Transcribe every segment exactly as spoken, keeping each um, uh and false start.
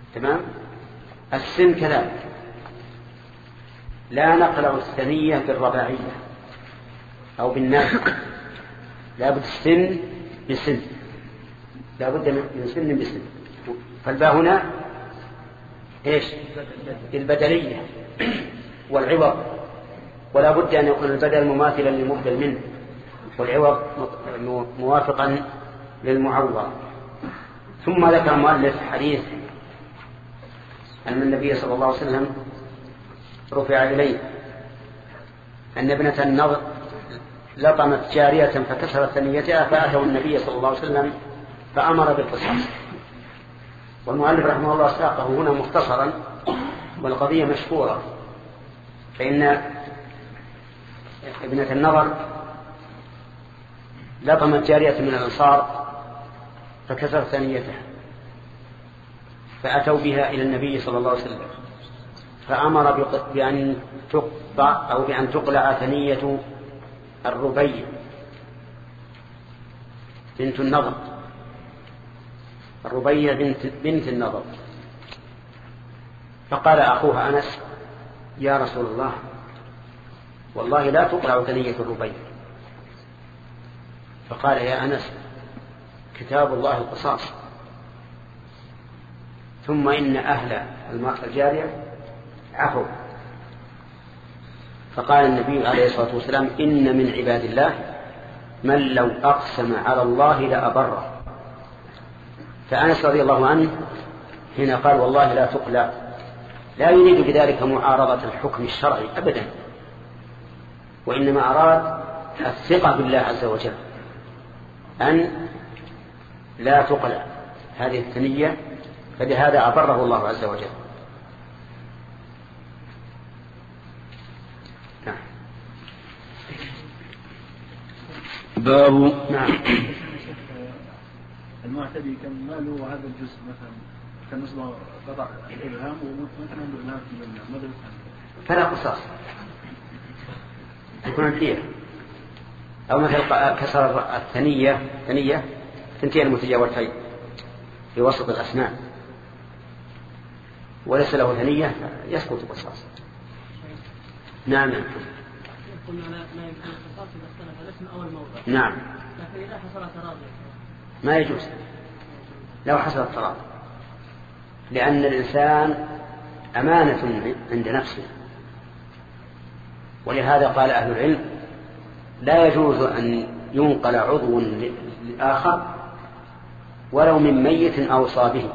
تمام. السن كذلك لا نقلع الثنية بالرباعية أو بالناسخ، لا بد السن بسن، لا بد من سن بسن. فالباء هنا إيش؟ البدلية والعوض، ولا بد أن يكون البدل مماثلا للمبدل منه والعوض موافقا للمعوض. ثم ذكر المؤلف حديث أن النبي صلى الله عليه وسلم رفع إليه أن ابنة النضر لطمت جارية فكسرت ثنيتها، فأتوا النبي صلى الله عليه وسلم فأمر بالقصاص. والمؤلف رحمه الله ساقه هنا مختصرا، والقضية مشهورة، فإن ابنة النضر لطمت جارية من الأنصار فكسرت ثنيتها، فأتوا بها إلى النبي صلى الله عليه وسلم فأمر بأن تقطع أو بأن تقلع ثنية الربيع بنت النضر، الربيع بنت, بنت النضر. فقال أخوها أنس: يا رسول الله، والله لا تقلع ثنية الربيع. فقال: يا أنس، كتاب الله القصاص، ثم إن أهل الجارية عفوا. فقال النبي عليه الصلاة والسلام: إن من عباد الله من لو أقسم على الله لأبره. فأنس رضي الله عنه هنا قال: والله لا تقلع، لا يريد بذلك معارضة الحكم الشرعي أبدا، وإنما أراد الثقة بالله عز وجل أن لا تقلع هذه الثنية، فبهذا أبره الله عز وجل. نعم. باب نعم. المعتدي كان ماله هذا الجزء مثلا كان نصبه قطع الإبهام ومثلا عنده إبهام في المدرسة فلا قصاص، يكون الدية. أو مثل كسر الثنية ثنية ثنتين المتجاورتين في وسط الأسنان وليس له ثنية يسقط القصاص. نعم. قلنا ما يمكن القصاص إذا اختلف الاسم أو الموضع. نعم. لكن إذا حصل تراضي ما يجوز لو حصل التراضي، لأن الإنسان أمانة عند نفسه، ولهذا قال أهل العلم: لا يجوز أن ينقل عضو للآخر ولو من ميت أوصى به.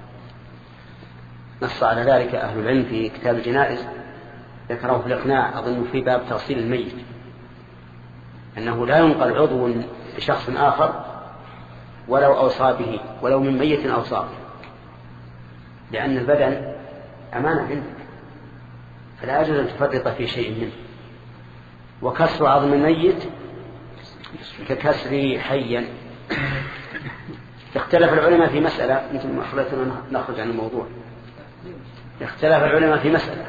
نص على ذلك أهل العلم في كتاب الجنائز، ذكره في الإقناع أظن في باب تغسيل الميت، أنه لا ينقل عضو لشخص آخر ولو أوصى به، ولو من ميت أوصى به، لأن البدن أمانة عندك، فلا يجوز أن تفرط في شيء منه. وكسر عظم الميت ككسر حيا. اختلف العلماء في مسألة، مثل ما خلتنا نخرج عن الموضوع، اختلف العلماء في مسألة: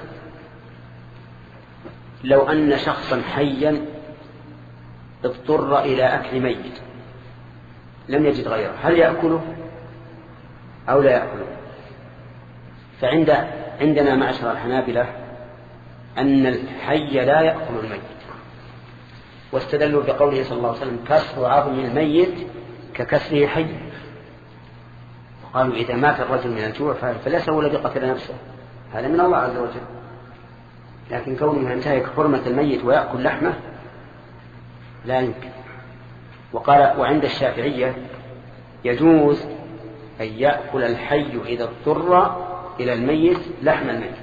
لو أن شخصا حيا اضطر إلى أكل ميت لم يجد غيره، هل يأكله أو لا يأكله؟ فعند عندنا معشر الحنابلة أن الحي لا يأكل الميت، واستدلوا بقوله صلى الله عليه وسلم: كسر عظم الميت ككسره حي. قالوا: إذا مات الرجل من الجوع فليس هو الذي قتل نفسه، هذا من الله عز وجل، لكن كونه ينتهك حرمة الميت ويأكل لحمه لا يمكن. وقال: وعند الشافعية يجوز أن يأكل الحي إذا اضطر إلى الميت لحم الميت.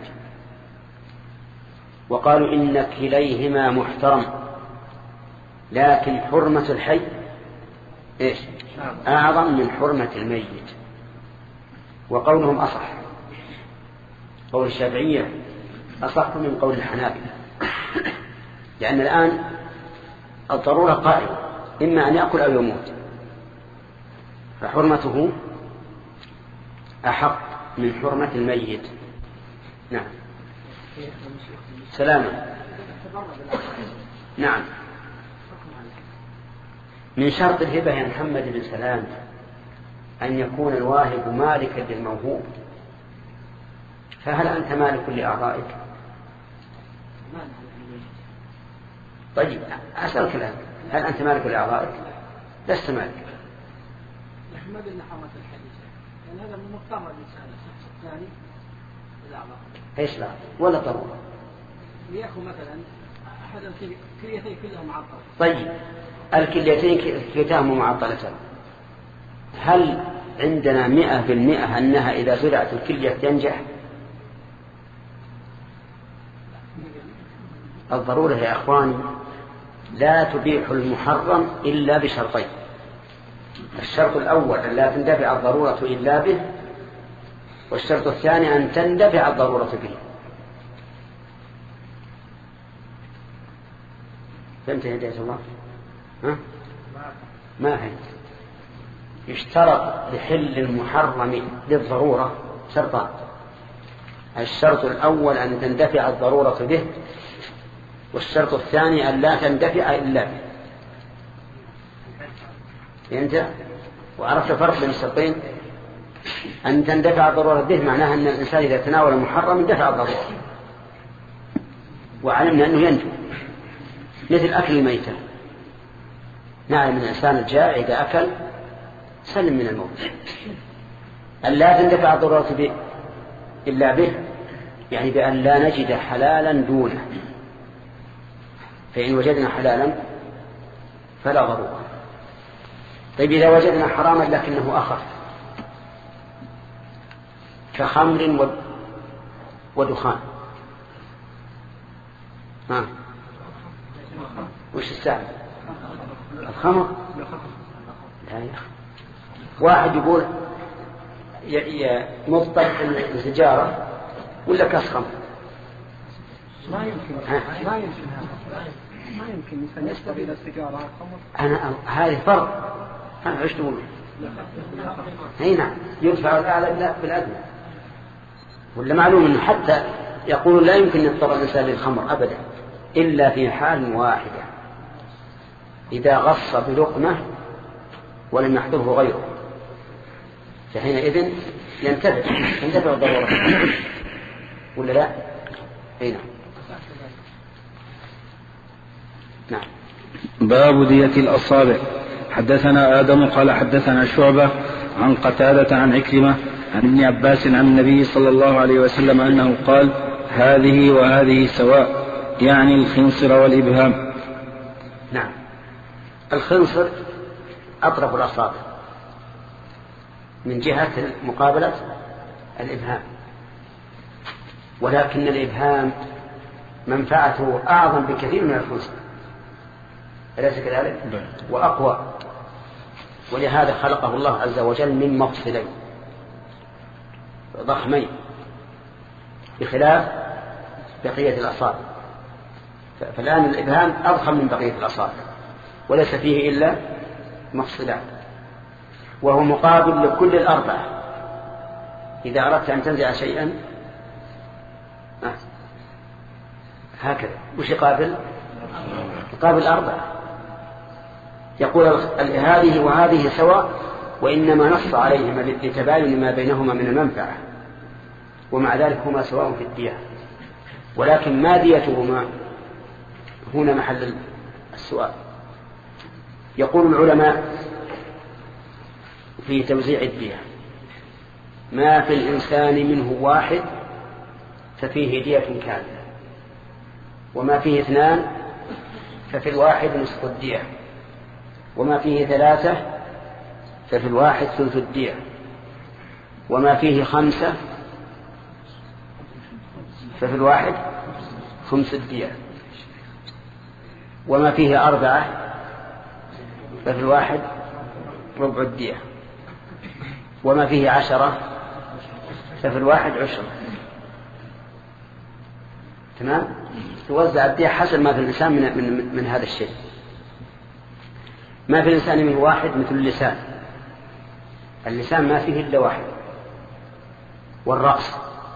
وقالوا: إن كليهما محترم، لكن حرمة الحي إيش؟ أعظم من حرمة الميت. وقولهم أصح، قول الشافعية أصح من قول الحنابلة، لأن الآن الضرورة قائمة، إما أن يأكل أو يموت، فحرمته أحق من حرمة الميت. نعم. سلامة. نعم. من شرط الهبة يا محمد بن سلام أن يكون الواهب مالكا للموهوب، فهل أنت مالك لأعضائك؟ طيب أسألك الآن، هل أنت مالك لأعضائك؟ لست مالك. ما قلنا حرمة الحديث، لأن هذا من مضطر الإنسان الشخص الثاني الأعضاء. إيش لا؟ ولا ضرورة. ليأخذ مثلا أحد الكليتين كلهم معطلة. طيب الكليتين كلتاهم معطلة، هل عندنا مئة بالمئة أنها إذا زرعت الكلية تنجح؟ الضرورة يا أخواني لا تبيح المحرم إلا بشرطين. الشرط الأول أن لا تندفع الضرورة إلا به، والشرط الثاني أن تندفع الضرورة به. فهمت يا هداية الله؟ ها؟ ما هي يشترط لحل المحرم للضرورة شرطان. الشرط الأول أن تندفع الضرورة به، والشرط الثاني أن لا تندفع إلا به. فهمت؟ وعرفت الفرق بين الشرطين؟ أن تندفع الضرورة به معناها أن الإنسان إذا تناول المحرم اندفع الضرورة، وعلمنا أنه ينجو، مثل أكل الميتة. نعلم من الإنسان الجائع إذا أكل سلم من الموت. أن لا تندفع الضرورة به إلا به يعني بأن لا نجد حلالا دونه، فإن وجدنا حلالا فلا ضرورة. طيب إذا وجدنا حراما لكنه أخف كخمر ودخان، ها وش السبب؟ الخمر لا يا أخي. واحد يقول مضطر السجارة ولا كاس خمر، ما يمكن ما يمكن ما يمكن الإنسان يشتري إلى السيجارة خمر. أنا هذه فرق. أنا عشت أقول هنا يدفع الأعلى بالأدنى، ولا معلوم أنه حتى يقول لا يمكن يضطر الإنسان للخمر أبدا إلا في حال واحدة، إذا غص بلقمة ولم يحضره غيره، فحينئذ ينتفع ينتفع الضرورة ولا لا؟ هنا نعم. باب دية الأصابع. حدثنا آدم قال حدثنا شعبة عن قتادة عن عكرمة عن ابن عباس عن النبي صلى الله عليه وسلم أنه قال هذه وهذه سواء، يعني الخنصر والإبهام. نعم. الخنصر أطرف الأصابع من جهة مقابلة الإبهام، ولكن الإبهام منفعته أعظم بكثير من الخنصر، أليس كذلك؟ وأقوى، ولهذا خلقه الله عز وجل من مفصلين ضخمين بخلاف بقية الأصابع. فالآن الإبهام أضخم من بقية الأصابع وليس فيه إلا مفصلان، وهو مقابل لكل الأربعة. إذا أردت أن تنزع شيئا هكذا وش يقابل؟ يقابل أربعة. يقول هذه وهذه سواء، وإنما نص عليهما لتباين ما بينهما من المنفعة، ومع ذلك هما سواء في الدية، ولكن ما ديتهما هنا محل السؤال. يقول العلماء في توزيع الدية ما في الإنسان منه واحد ففيه دية كاملة، وما فيه اثنان ففي الواحد نصف الدية، وما فيه ثلاثة ففي الواحد ثلث الدية، وما فيه خمسة ففي الواحد خمس الدية، وما فيه أربعة ففي الواحد ربع الدية، وما فيه عشرة ففي الواحد عشرة. تمام؟ توزع الدية حسب ما في الإنسان من, من, من هذا الشيء. ما في الإنسان من واحد مثل اللسان، اللسان ما فيه إلا واحد، والرأس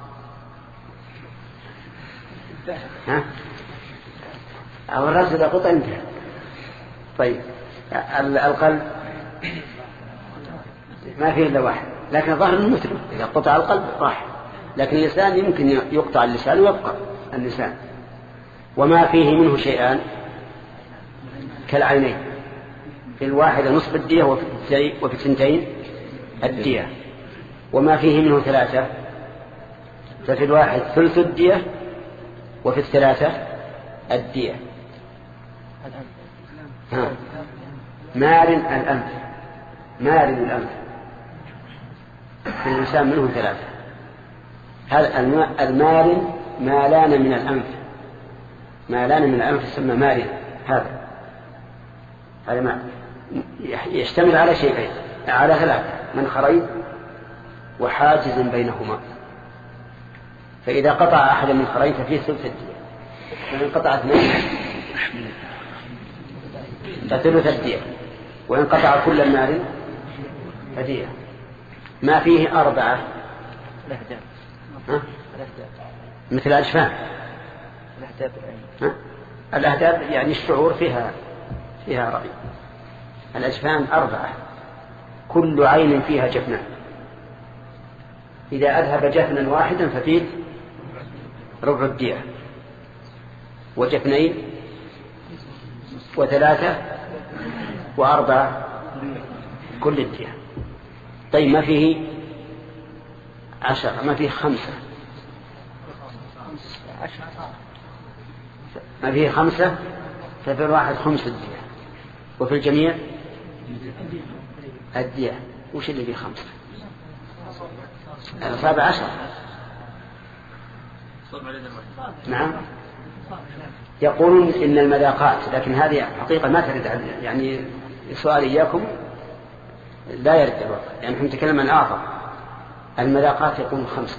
ها؟ أو الرأس إذا قطع انتهى. طيب القلب ما فيه إلا واحد، لكن ظهر المتر إذا قطع القلب راح. لكن اللسان يمكن يقطع اللسان ويبقى اللسان. وما فيه منه شيئان كالعينين، في الواحدة نصف الدية وفي الثنتين الدية. وما فيه منه ثلاثة ففي الواحد ثلث الدية وفي الثلاثة الدية. ها. مارن الأنف، مارن الأنف في الإنسان منه ثلاثة. هذا المارن ما لان من الأنف، ما لان من الأنف يسمى مارن. هذا هذا ما يشتمل على شيئين، على ثلاثة: منخرين وحاجز بينهما. فإذا قطع أحد المنخرين ففيه ثلث الدية، وإن قطع اثنين فثلث الدية، وإن قطع كل المال فدية. ما فيه أربعة مثل الأجفان. الأهداب يعني الشعور فيها فيها رأي. الأجفان أربعة، كل عين فيها جفنان. إذا أذهب جفنا واحدا ففيه ربع الدية، وجفنين وثلاثة وأربعة كل الدية. طيب ما فيه عشرة، ما فيه خمسة، ما فيه خمسة ففي الواحد خمس الدية، وفي الجميع الدية. وش اللي فيه خمسة؟ الأصابع عشر. نعم. يقولون إن المذاقات، لكن هذه حقيقة ما ترد، يعني سؤال إياكم لا يرد الوقت، يعني نحن نتكلم عن آخر. المذاقات يقولون خمسة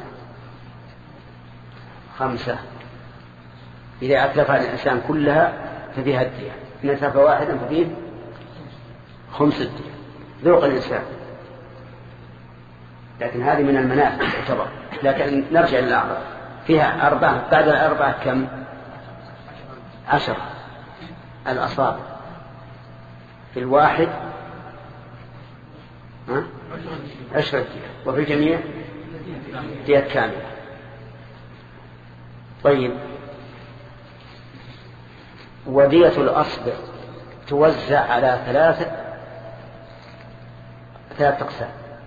خمسة إذا أتلف الإنسان كلها ففيها الدية، إن أتلف واحدا ففيه خمس الدية. ذوق الإنسان، لكن هذه من المنافع تعتبر. لكن نرجع للأعراض، فيها أربعة، بعد الأربعة كم؟ عشر. الأصابع في الواحد عشرة دية، وفي الجميع دية كاملة. طيب، ودية الأصبع توزع على ثلاثة ثلاثة أقسام،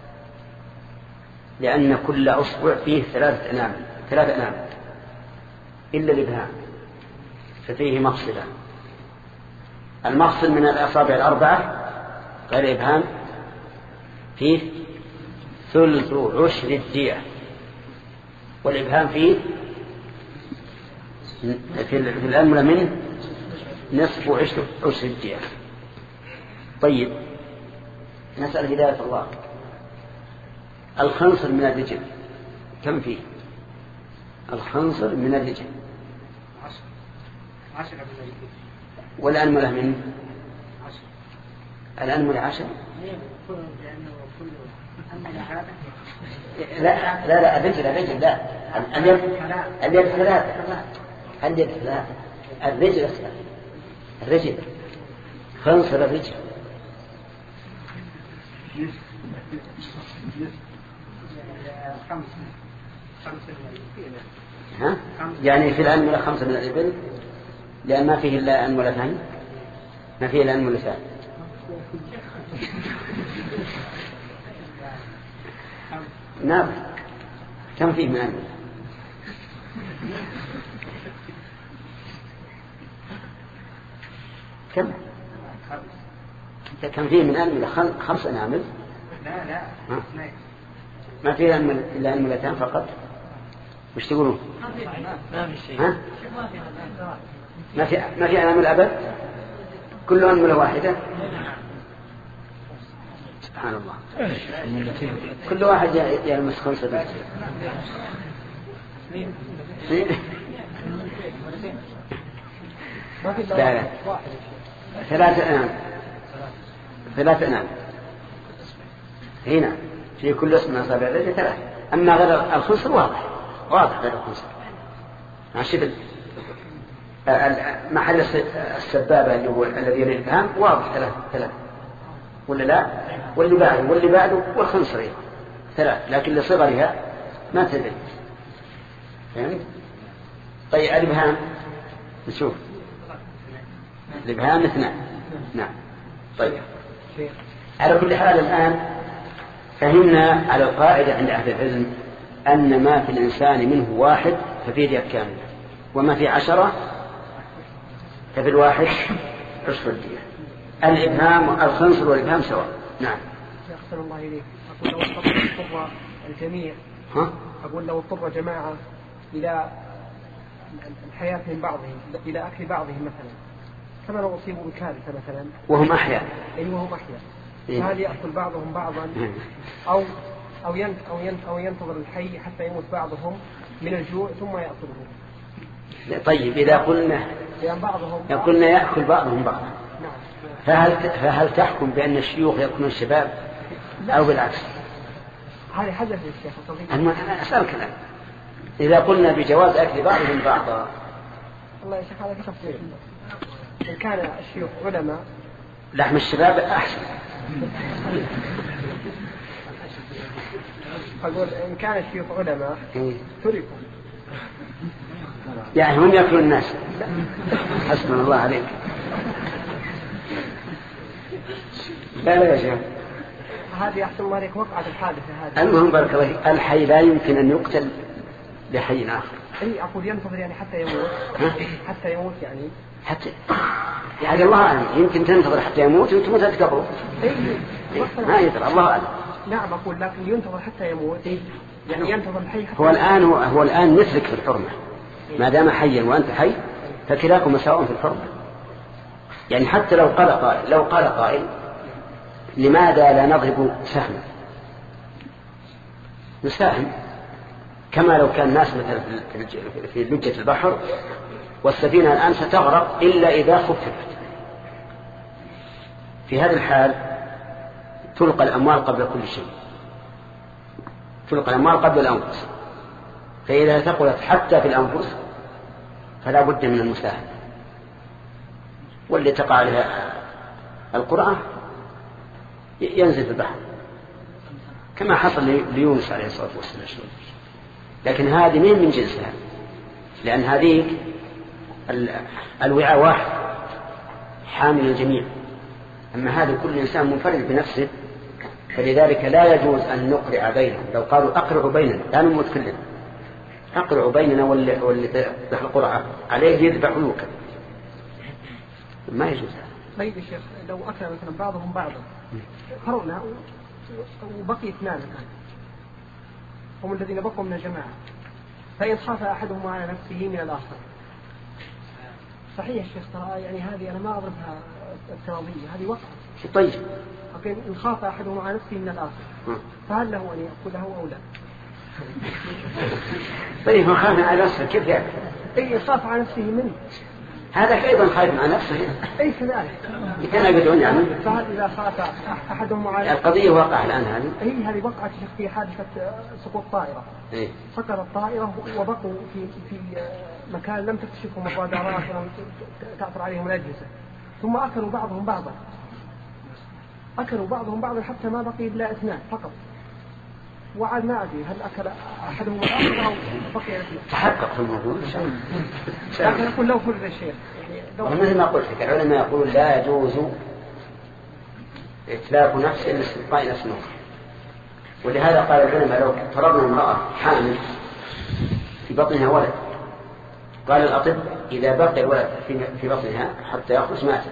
لأن كل أصبع فيه ثلاثة أنامل، ثلاثة أنامل إلا الإبهام ففيه مفصلة. المفصل من الأصابع الأربعة غير الإبهام فيه ثلث عشر الدية، والإبهام فيه في الأنملة منه نصف عشر عشر الدية. طيب، نسأل هداية الله. الخنصر من الرجل كم فيه؟ الخنصر من الرجل والأنملة منه الأنملة عشر. لا لا لا الرجل الرجل لا اليد اليد ثلاثة اليد ثلاثة الرجل الرجل خنصر الرجل. ها؟ يعني في الأنملة خمسة من الإبل، لأن ما فيه إلا أنملتين، ما فيه إلا أنملتين. نعم. كم فيه من أنملة؟ كم؟ كم فيه من أنملة؟ خمس أنامل. لا لا ما فيه إلا أنملتين فقط. وش تقولون؟ ما في شيء. ها؟ ما في ما في أنامل أبد، كل أنملة واحدة. سبحان الله، كل واحد يلمس خمسة بس. لا لا ثلاثة أنام، ثلاثة أنام هنا في كل اسم من أصابع الرجل ثلاثة. أما غير الخنصر واضح واضح غير الخنصر. عشان محل السبابة اللي هو الذي يفهم واضح ثلاثة ثلاثة ولا لا؟ واللي بعده واللي بعده والخنصرين ثلاث، لكن لصغرها ما تدري. فهمت؟ طيب الإبهام نشوف الإبهام اثنان. نعم. طيب على كل حال الآن فهمنا على القاعدة عند أهل العلم أن ما في الإنسان منه واحد ففيه كامل، وما في عشرة ففي الواحد عشر الدية. الإبهام الخنصر والإبهام سواء. نعم. أحسن الله إليك. أقول لو اضطر الجميع ها؟ أقول لو اضطر جماعة إلى الحياة من بعضهم إلى أكل بعضهم مثلا، كما لو أصيبوا بكارثة مثلا وهم أحياء. أي وهم أحياء، إيه؟ فهل يأكل بعضهم بعضا أو أو ينت أو ينت أو ينتظر الحي حتى يموت بعضهم من الجوع ثم يأكله؟ طيب إذا قلنا قلنا يأكل بعضهم بعضا، فهل فهل تحكم بأن الشيوخ يأكلون الشباب أو بالعكس؟ هذا حدث الشيخ. أنا أسألك الآن إذا قلنا بجواز أكل بعضهم بعضا. الله يا شيخ هذا تفصيل. إن كان الشيوخ علماء لحم الشباب أحسن. أقول إن كان الشيوخ علماء تركوا، يعني هم يأكلون الناس. حسبنا الله عليك. لا لا يا شيخ، هذه أحسن الله عليك وقعت الحادثة هذه. المهم بارك الله، الحي لا يمكن أن يقتل بحي آخر. أي أقول ينتظر يعني حتى يموت. حتى يموت يعني حتى يعني الله أعلم، يمكن تنتظر حتى يموت وأنتم تتقبلوا. ما يدري الله أعلم. نعم أقول لكن ينتظر حتى يموت، يعني ينتظر الحي حتى هو الآن هو, هو الآن مثلك في الحرمة، ما دام حيا وأنت حي فكلاكم سواء في الحرمة. يعني حتى لو قال قائل لو قال قائل لماذا لا نضرب سهما؟ نساهم كما لو كان الناس مثلا في لجة البحر والسفينة الآن ستغرق إلا إذا خففت. في هذا الحال تلقى الأموال قبل كل شيء، تلقى الأموال قبل الأنفس، فإذا ثقلت حتى في الأنفس فلا بد من المساهمة. واللي تقع عليها القرآن ينزل في البحر كما حصل ليونس عليه الصلاة والسلام. لكن هذه مين من جنسها، لأن هذه الوعاء واحد حامل الجميع، أما هذا كل إنسان منفرد بنفسه، فلذلك لا يجوز أن نقرع بينهم. لو قالوا أقرعوا بيننا لا نموت كلنا، أقرعوا بيننا واللي, واللي ذبح القرعة عليه يذبح لوكا، ما يجوز. طيب يا شيخ لو أكل مثلا بعضهم بعضا قررنا وبقي اثنان الآن هم الذين بقوا من الجماعة، فإن خاف أحدهم على نفسه من الآخر، صحيح الشيخ ترى يعني هذه أنا ما أضربها افتراضية، هذه وقعت. طيب لكن إن خاف أحدهم على نفسه من الآخر فهل له أن يأكله أو لا؟ طيب هو خاف على نفسه كيف يأكل؟ أي خاف على نفسه منه، هذا أيضا خايف على نفسه. أي كذلك كان يقولون يعني فهل إذا خاف أحدهم على القضية واقع الآن هذه أي هذه وقعت في حادثة سقوط طائرة. إيه؟ سقطت الطائرة وبقوا في في مكان لم تكتشفهم الرادارات ولم تعثر عليهم الأجهزة، ثم أكلوا بعضهم بعضا أكلوا بعضهم بعضا حتى ما بقي إلا اثنان فقط، وعاد ما أدري هل أكل أحدهم الآخر أو بقي اثنان. تحقق في الموضوع. لكن أقول لو فرد الشيء يعني مثل ما قلت لك العلماء يقول لا يجوز إتلاف نفس إلا استبقاء نفس أخرى، ولهذا قال العلماء لو فرضنا امرأة حامل في بطنها ولد، قال الأطباء إذا بقي الولد في بطنها حتى يخرج ماتت،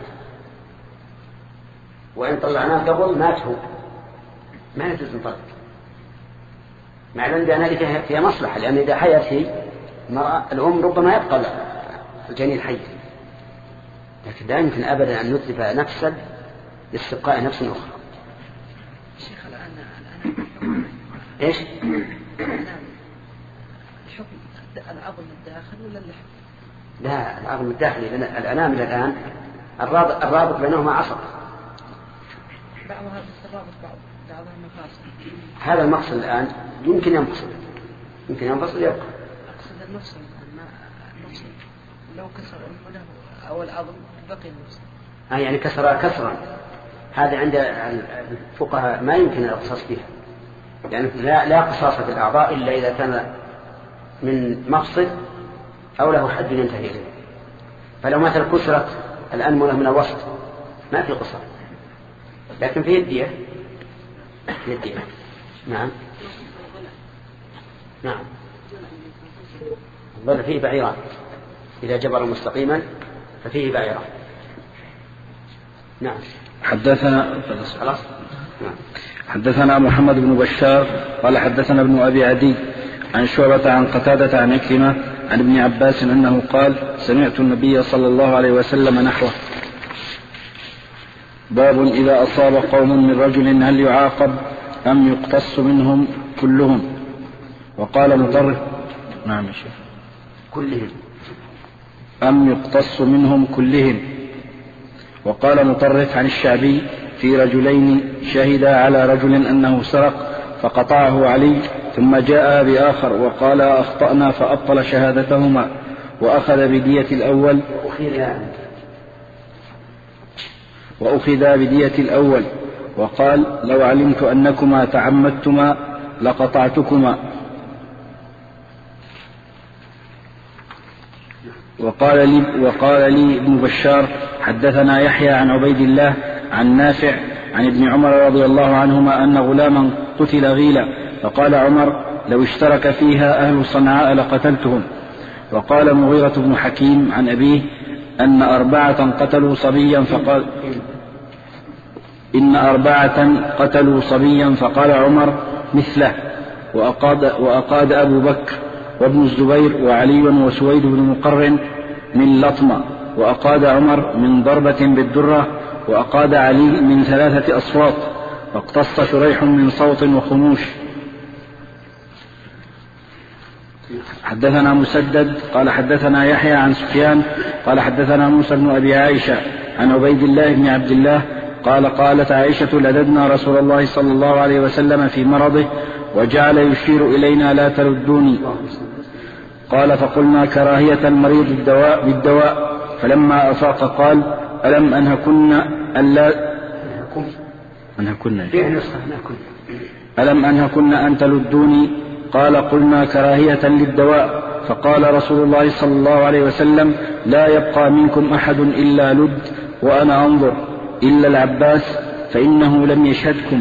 وإن طلعناه قبل مات هو، ما يجوز نطلق، مع العلم بأن هذه فيها مصلحة، لأن إذا حيت هي المرأة الأم ربما يبقى الجنين حي، لكن لا يمكن أبدا أن نتلف نفسا لاستبقاء نفس أخرى. شيخ الآن الآن إيش؟ الحكم العظم الداخل ولا اللحم؟ لا العظم الداخلي، لأن الأنامل الآن الرابط, الرابط بينهما عصب، بعضها بالرابط بعض بعضها مفاصل. هذا المقصد الآن يمكن ينفصل يمكن ينفصل يبقى. أقصد المفصل ما المفصل لو كسر المنه أو العظم بقي المفصل. آه يعني كسر كسرا، هذا عند الفقهاء ما يمكن القصاص فيها، يعني لا لا قصاص في الأعضاء إلا إذا كان من مفصل أو له حد ينتهي إليه. فلو مثل كسرت الأنملة من الوسط ما في قصر، لكن فيه الدية. فيه الدية. نعم نعم. بل فيه بعيران، إذا جبر مستقيما ففيه بعيران. نعم. حدثنا خلاص. نعم. حدثنا محمد بن بشار قال حدثنا ابن أبي عدي عن شعبة عن قتادة عن عكرمة عن ابن عباس أنه قال سمعت النبي صلى الله عليه وسلم نحوه. باب إذا أصاب قوم من رجل هل يعاقب أم يقتص منهم كلهم؟ وقال مطرف نعم شيخ كلهم أم يقتص منهم كلهم. وقال مطرف عن الشعبي في رجلين شهدا على رجل أنه سرق فقطعه علي ثم جاء بآخر وقال أخطأنا فأبطل شهادتهما وأخذ بدية الأول وأخذ بدية الأول وقال لو علمت أنكما تعمدتما لقطعتكما. وقال لي, وقال لي ابن بشار حدثنا يحيى عن عبيد الله عن نافع عن ابن عمر رضي الله عنهما أن غلاما قتل غيلا فقال عمر لو اشترك فيها أهل صنعاء لقتلتهم. وقال مغيرة بن حكيم عن أبيه أن أربعة قتلوا صبيا فقال إن أربعة قتلوا صبيا فقال عمر مثله. وأقاد, وأقاد أبو بكر وابن الزبير وعلي وسويد بن مقرن من لطمة وأقاد عمر من ضربة بالدرة وأقاد علي من ثلاثة أصوات واقتص شريح من صوت وخموش. حدثنا مسدد قال حدثنا يحيى عن سفيان قال حدثنا موسى بن أبي عائشة عن عبيد الله بن عبد الله قال قالت عائشة لددنا رسول الله صلى الله عليه وسلم في مرضه وجعل يشير إلينا لا تردوني. قال فقلنا كراهية المريض الدواء بالدواء فلما أفاق قال ألم أنهكن ألا أنهكن ألم أنهكن أن تلدوني؟ قال قلنا كراهية للدواء. فقال رسول الله صلى الله عليه وسلم لا يبقى منكم أحد إلا لد وأنا أنظر إلا العباس فإنه لم يشهدكم.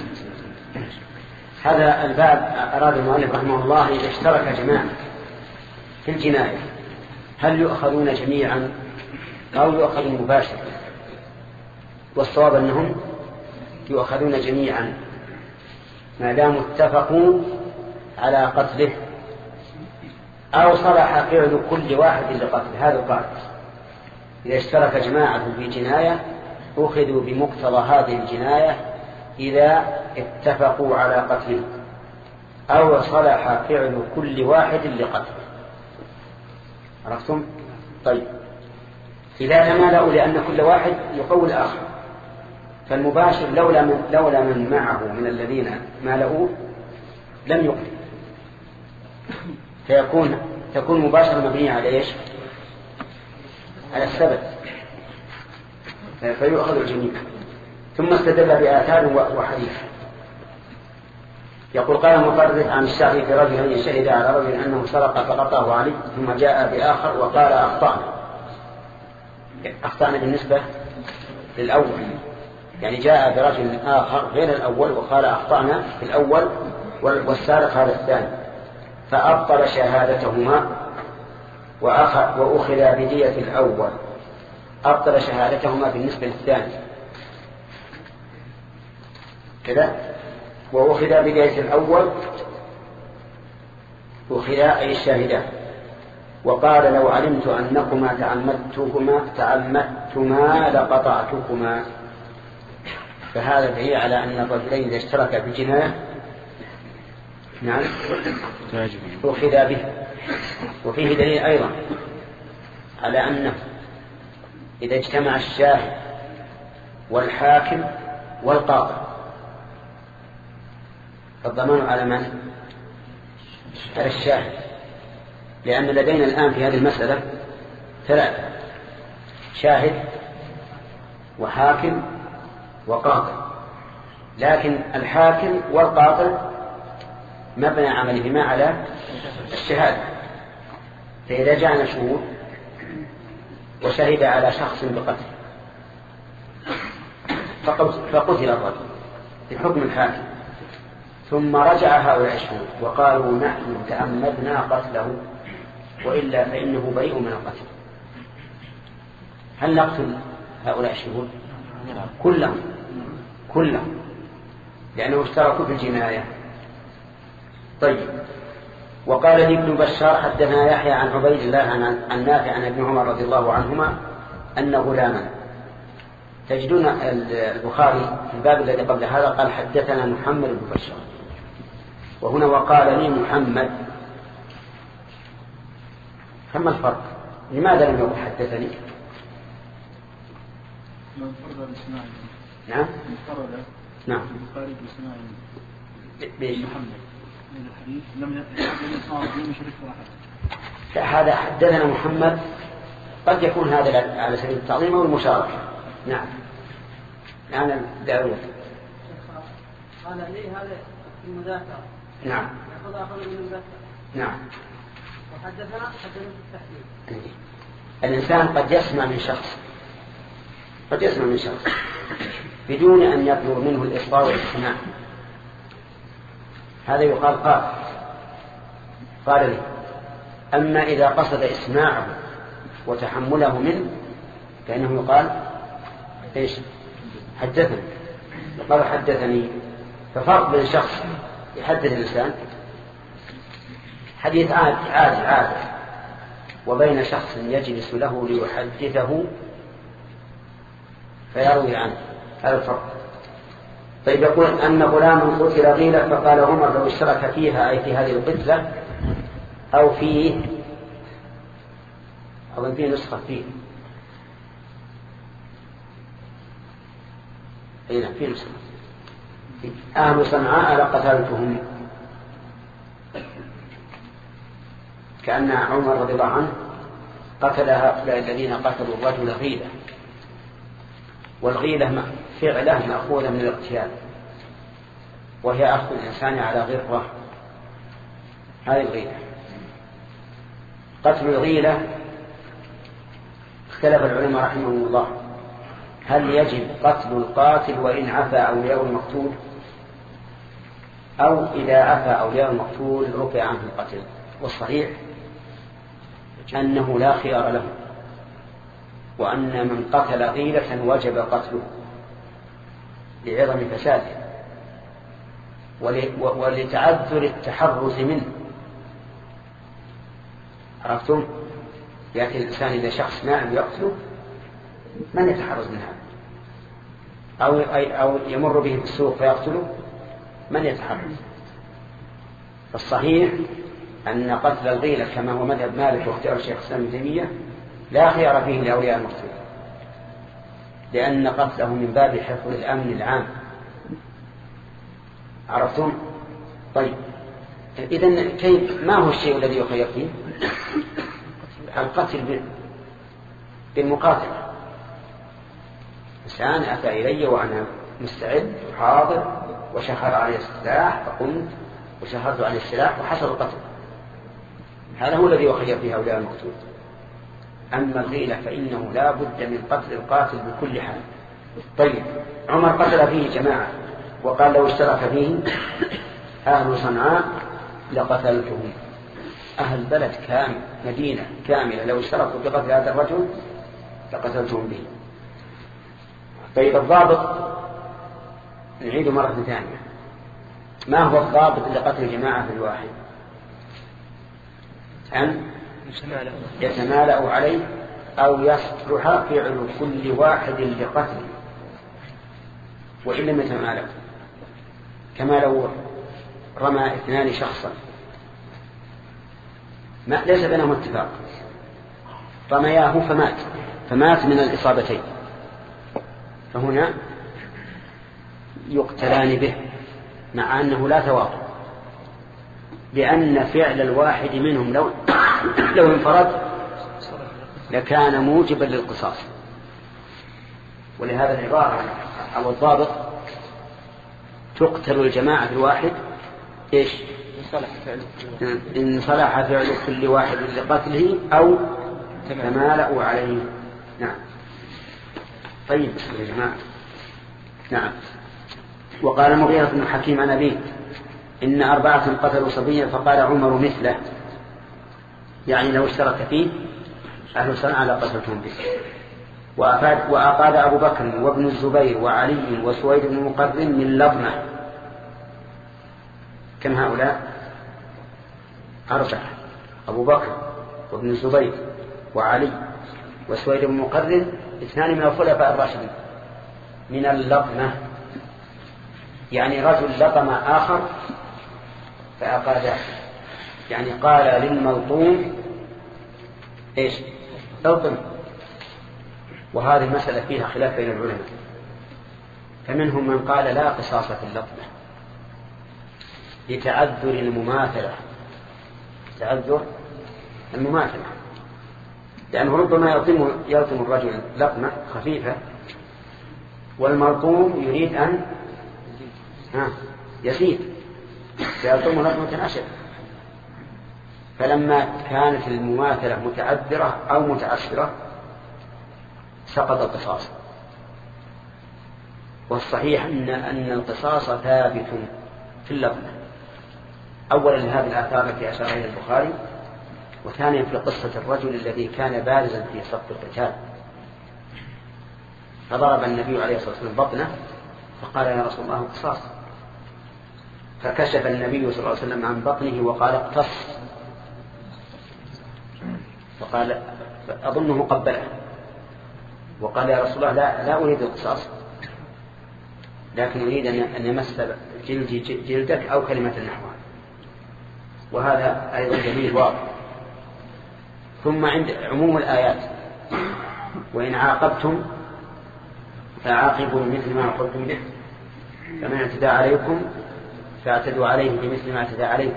هذا الباب أراد المؤلف رحمه الله إذا اشترك جماعة في الجناية هل يؤخذون جميعا أو يؤخذون مباشرة؟ والصواب أنهم يؤخذون جميعا ما دام اتفقوا على قتله أو صلح فعل كل واحد لقتله. هذا القاعدة إذا اشترك جماعة في جناية أخذوا بمقتضى هذه الجناية إذا اتفقوا على قتله أو صلح فعل كل واحد لقتله. عرفتم؟ طيب إذا تمالأوا لأن كل واحد يقوي الآخر فالمباشر لولا من, لولا من معه من الذين مالأوه لم يقتل فيكون تكون مباشرة مبنية على إيش؟ على السبب فيؤخذ الجميع. ثم استدل بآثار وحديث يقول قال مطرف عن الشعبي في رجل شهد على رجل أنه سرق فقطعه علي ثم جاء بآخر وقال أخطأنا. أخطأنا بالنسبة للأول يعني جاء برجل آخر غير الأول وقال أخطأنا في الأول والسارق هذا الثاني فأبطل شهادتهما وأخذ وأخذ بدية الأول. أبطل شهادتهما بالنسبة للثاني كذا وأخذ بداية الأول أخذ أي الشاهدان. وقال لو علمت أنكما تعمدتكما تعمدتما لقطعتكما. فهذا دليل على أن الرجلين إذا اشتركا في جناية نعم أخذ به. وفيه دليل أيضا على أنه إذا اجتمع الشاهد والحاكم والقاضي فالضمان على من؟ على الشاهد لأن لدينا الآن في هذه المسألة ثلاثة شاهد وحاكم وقاضي لكن الحاكم والقاضي مبنى عملهما على الشهادة. فإذا جاءنا شهود وشهد على شخص بقتل فقتل الرجل بحكم الحاكم، ثم رجع هؤلاء الشهود وقالوا نحن تأمدنا قتله وإلا فإنه بريء من القتل، هل نقتل هؤلاء الشهود كلهم كلهم لأنه اشتركوا في الجناية؟ طيب. وقال لي ابن بشار حدثنا يحيى عن عبيد الله عن نافع عن ابن عمر رضي الله عنهما أن غلاما، تجدون البخاري في الباب الذي قبل هذا قال حدثنا محمد بن بشار، وهنا وقال لي محمد، فما الفرق؟ لماذا لم يقل حدثني؟ نعم نعم البخاري بسماع محمد من الحديث لم يسمع من شريك واحد. هذا حدثنا محمد قد يكون هذا على سبيل التعظيم أو المشاركة. نعم يعني داود قال لي هذا المذاكرة. نعم يأخذ أخذ من المذاكرة. نعم. وحدثنا حدثنا التحديد. الإنسان قد يسمع من شخص قد يسمع من شخص بدون أن يطلب منه الإصرار والاستماع، هذا يقال قال قال لي. أما إذا قصد إسماعه وتحمله منه فإنه يقال إيش؟ حدثني. يقال حدثني. ففرق بين شخص يحدث الإنسان حديث عادي عادي عادي وبين شخص يجلس له ليحدثه فيروي عنه، هذا الفرق. طيب. يقول أن غلاما قتل غيلة فقال عمر لو اشترك فيها أي في هذه القتلة أو فيه، أظن فيه نسخة فيه أين فيه نسخة أهل صنعاء لقتلتهم، كأن عمر رضي الله عنه قتل هؤلاء الذين قتلوا الرجل غيلة، والغيلة فعله مأخوذة من الاغتيال، وهي أخذ الإنسان على غرة. هذه الغيلة. قتل الغيلة اختلف العلماء رحمهم الله هل يجب قتل القاتل وإن عفى أولياء المقتول، أو إذا عفى أولياء المقتول رفع عنه القتل. والصحيح أنه لا خيار له، وأن من قتل غيلة وجب قتله لعظم فساده ولتعذر التحرز منه. عرفتم؟ يأتي الإنسان إذا شخص نائم يقتله من يتحرز من هذا؟ أو, أو يمر به في السوق فيقتله من يتحرز؟ الصحيح أن قتل الغيلة كما هو مذهب مالك واختيار الشيخ الإسلام ابن تيمية لا خيار فيه لأولياء المقتول، لأن قتله من باب حفظ الأمن العام. عرفتم؟ طيب. إذن كيف ما هو الشيء الذي يخير فيه؟ القتل بالمقاتل. إنسان أتى إلي وأنا مستعد وحاضر وشهر عليه السلاح فقمت وشهرت عليه السلاح وحصل القتل، هذا هو الذي يخير فيه أولياء المقتول. أما الغيلة فإنه لا بد من قتل القاتل بكل حال. طيب. عمر قتل فيه جماعة وقال لو اشترك فيه أهل صنعاء لقتلتهم. أهل بلد كامل مدينة كاملة لو اشتركوا بقتل هذا الرجل لقتلتهم به. طيب. الضابط نعيد مرة ثانية، ما هو الضابط لقتل جماعة في الواحد؟ أن يتمالأ عليه أو يصلح فعل كل واحد لقتله، وإن لم يتمالأ، كما لو رمى اثنان شخصا ما ليس بينهم اتفاق، رمياه فمات فمات من الإصابتين، فهنا يقتلان به مع أنه لا تواطؤ، لأن فعل الواحد منهم لو لو انفرد لكان موجبا للقصاص. ولهذا العبارة أو الضابط تقتل الجماعة الواحد إيش إن صلح فعل كل واحد لقتله أو تمالأوا عليه. نعم. طيب يا جماعة. نعم. وقال مغيرة بن حكيم عن أبيه إن أربعة قتلوا صبيا فقال عمر مثله، يعني لو اشترك فيه أهل صنعاء لقتلتهم به. وأقاد أبو بكر وابن الزبير وعلي وسويد بن مقرن من لطمة. كم هؤلاء؟ أربعة: أبو بكر وابن الزبير وعلي وسويد بن مقرن، اثنان من الخلفاء الراشدين، من اللطمة، يعني رجل لطم آخر فأقاده، يعني قال للملطوم إيش؟ لطم. وهذه المسألة فيها خلاف بين العلماء، فمنهم من قال لا قصاص في اللطمة لتعذر المماثلة، تعذر المماثلة، لأنه ربما يلطم يلطم الرجل لطمة خفيفة والملطوم يريد أن يزيد فيلطم لطمة أشد، فلما كانت المماثلة متعذرة أو متعسرة سقط القصاص. والصحيح أن أن القصاص ثابت في اللطمة، أولا لهذه الآثار التي أشار إليها البخاري، وثانيا في قصة الرجل الذي كان بارزا في صف القتال فضرب النبي عليه الصلاة والسلام بطنه فقال يا رسول الله قصاص، فكشف النبي صلى الله عليه وسلم عن بطنه وقال اقتص، فقال أظنه قبله وقال يا رسول الله لا, لا أريد القصاص، لكن أريد أن يمس جلدي جلدك أو كلمة نحوها. وهذا أيضا دليل واضح. ثم عند عموم الآيات وإن عاقبتم فعاقبوا بمثل ما عاقبتم به فمن اعتدى عليكم فاعتدوا عليه بمثل ما اعتدى عليكم.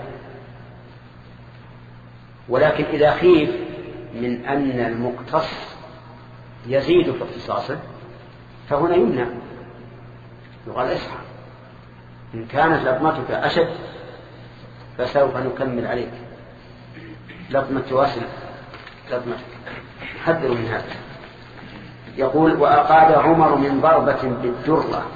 ولكن إذا خيف من أن المقتص يزيد في اقتصاصه فهنا يمنع، يقال اصحى إن كانت لطمتك أشد فسوف نكمل عليك لطمة تواصل لطمتك، حذروا من هذا. يقول وأقاد عمر من ضربة بالدرة.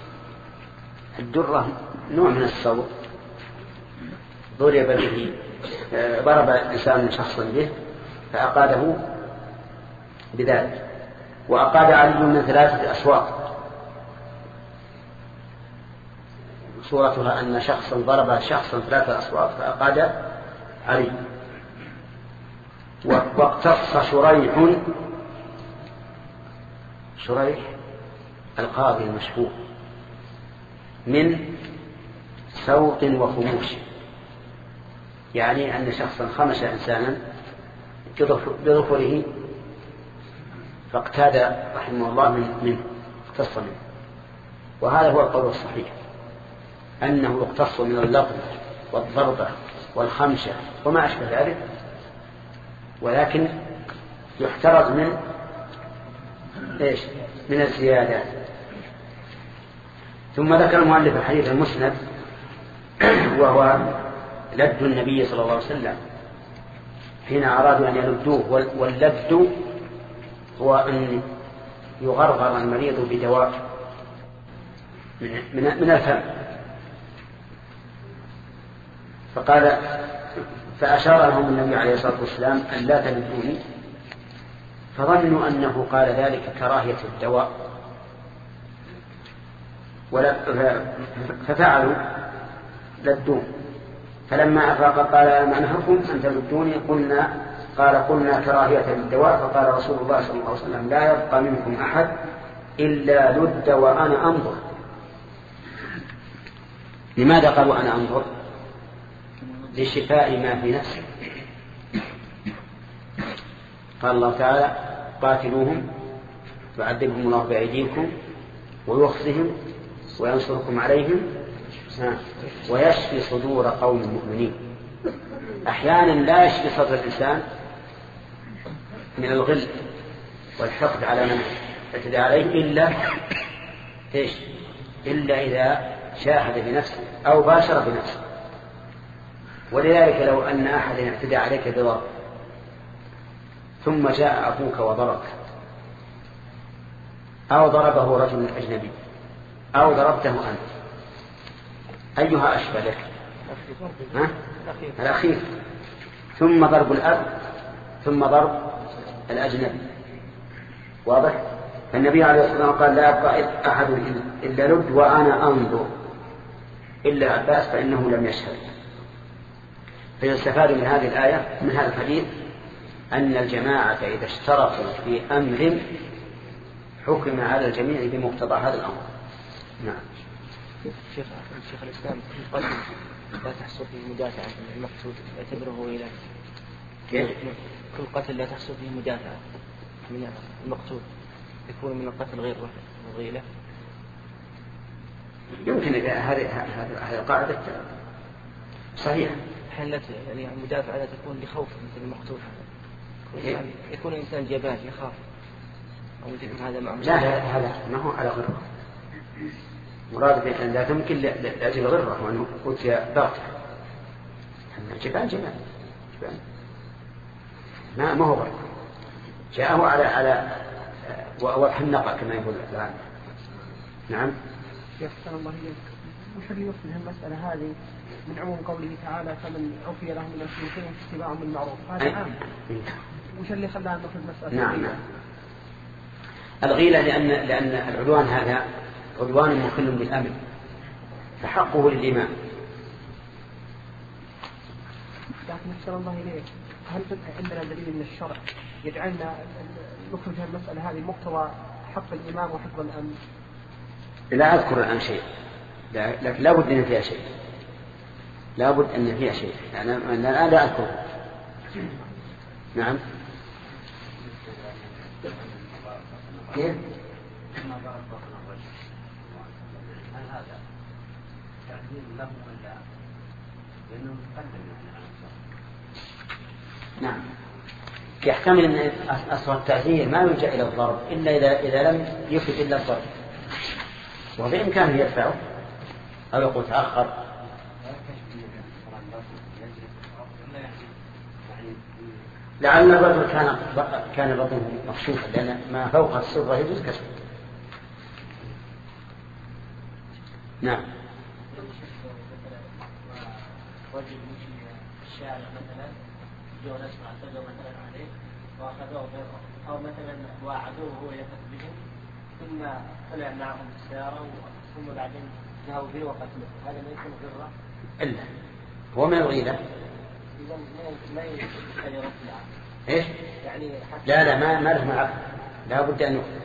الدرة نوع من الصوت ضرب به، ضرب إنسان شخصا به فأقاده بذلك. وأقاد علي من ثلاثة أشواط، صورتها أن شخصا ضرب شخصا ثلاثة أشواط فأقاد علي. واقتص شريح، شريح القاضي المشهور، من سوط وخموش، يعني أن شخصا خمش إنسانا بظفره فاقتاد رحمه الله من منه اقتص منه. وهذا هو القول الصحيح أنه يقتص من اللطم والضربة والخمشة وما أشبه ذلك، ولكن يحترز من إيش؟ من الزيادات. ثم ذكر المؤلف الحديث المسند وهو لد النبي صلى الله عليه وسلم حين أرادوا أن يلدوه. واللد هو أن يغرغر المريض بدواء من من الفم، فقال فأشار لهم النبي عليه الصلاة والسلام أن لا تلدوني، فظنوا أنه قال ذلك كراهية الدواء ففعلوا لدوه. فلما أفاق قال ما نهاكم أن تلدوني؟ قلنا قال قلنا كراهية الدواء. فقال رسول الله صلى الله عليه وسلم لا يبقى منكم أحد إلا لد وأنا أنظر. لماذا قالوا أنا أنظر؟ لشفاء ما في نفسه. قال الله تعالى قاتلوهم وعذبهم الله بأيديكم ويخزهم وينصركم عليهم ويشفي صدور قوم مؤمنين. أحيانا لا يشفي صدر الإنسان من الغل والحقد على من اعتدى عليه إلا إيش؟ إلا إذا شاهد بنفسه أو باشر بنفسه. ولذلك لو أن أحدا اعتدى عليك بضرب ثم جاء أبوك وضربك أو ضربه رجل أجنبي أو ضربته أنت، أيها أشبه لك؟ ها؟ الأخير. ثم ضرب الأب ثم ضرب الأجنبي، واضح؟ فالنبي عليه الصلاة والسلام قال لا يبقى أحد إلا رد وأنا أنظر إلا عباس فإنه لم يشهد. فيستفاد من هذه الآية من هذا الحديث أن الجماعة إذا اشتركوا في أمر حكم على الجميع بمقتضى هذا الأمر. نعم. شيخ شيخ الإسلام كل قتل لا تحصل فيه مدافعة من المقتول يعتبره إلى كيف؟ كل قتل لا تحصل فيه مدافعة من المقتول يكون من القتل غير غيله. يمكن هذه هذه القاعدة صحيحة. حين يعني المدافعة لا تكون لخوف مثل المقتول، يكون الإنسان جبان يخاف أو يكون هذا معه. لا هذا ما هو على غرة، مراد بأن لا تمكن لأجل غرة وأنه أتي ضغط. جبان جبان جبان ما ما هو غرة، جاءه على على وضح النقع كما يقول الآن. نعم. يحسن الله إليك. وش اللي يفهم المسألة هذه من عموم قوله تعالى فمن عفي له من أخيه شيء اتباع بالمعروف، هذا عام. وش اللي خلانا نأخذ مسألة؟ نعم نعم. الغيلة لأن لأن العدوان هذا عدوان مخل بالأمن فحقه للإمام. لكن يحسن الله إليك، هل عندنا دليل من الشرع يجعلنا نخرج المسألة هذه مقتضى حق الإمام وحفظ الأمن؟ لا أذكر الآن شيء، لكن لا بد أن فيها شيء، لا بد أن فيها شيء، يعني أنا لا أذكر. نعم. كيف؟ هل هذا تعديل له ولا لأنه متقدم يعني؟ نعم. يحتمل أن أصل التعزير ما يلجأ إلى الضرب إلا إذا إذا لم يفد إلا الضرب، وبإمكانه يدفعه أو يقول تأخر. لعل الرجل كان كان بطنه مكشوفا لأن ما فوق السرة يجوز كسره. نعم. رجل يمشي في الشارع مثلا جو ناس اعتدوا مثلا عليه واخذوه او مثلا واعدوه وهو يفت بهم ثم طلع معهم السياره ثم بعدين ذهبوا به وقتلوه، هذا ما يكون غره؟ الا هو من الغيلة. اذا ما يمكن يرد العقل. ايش؟ يعني لا لا ما ما له معه، لا بد ان يقتل.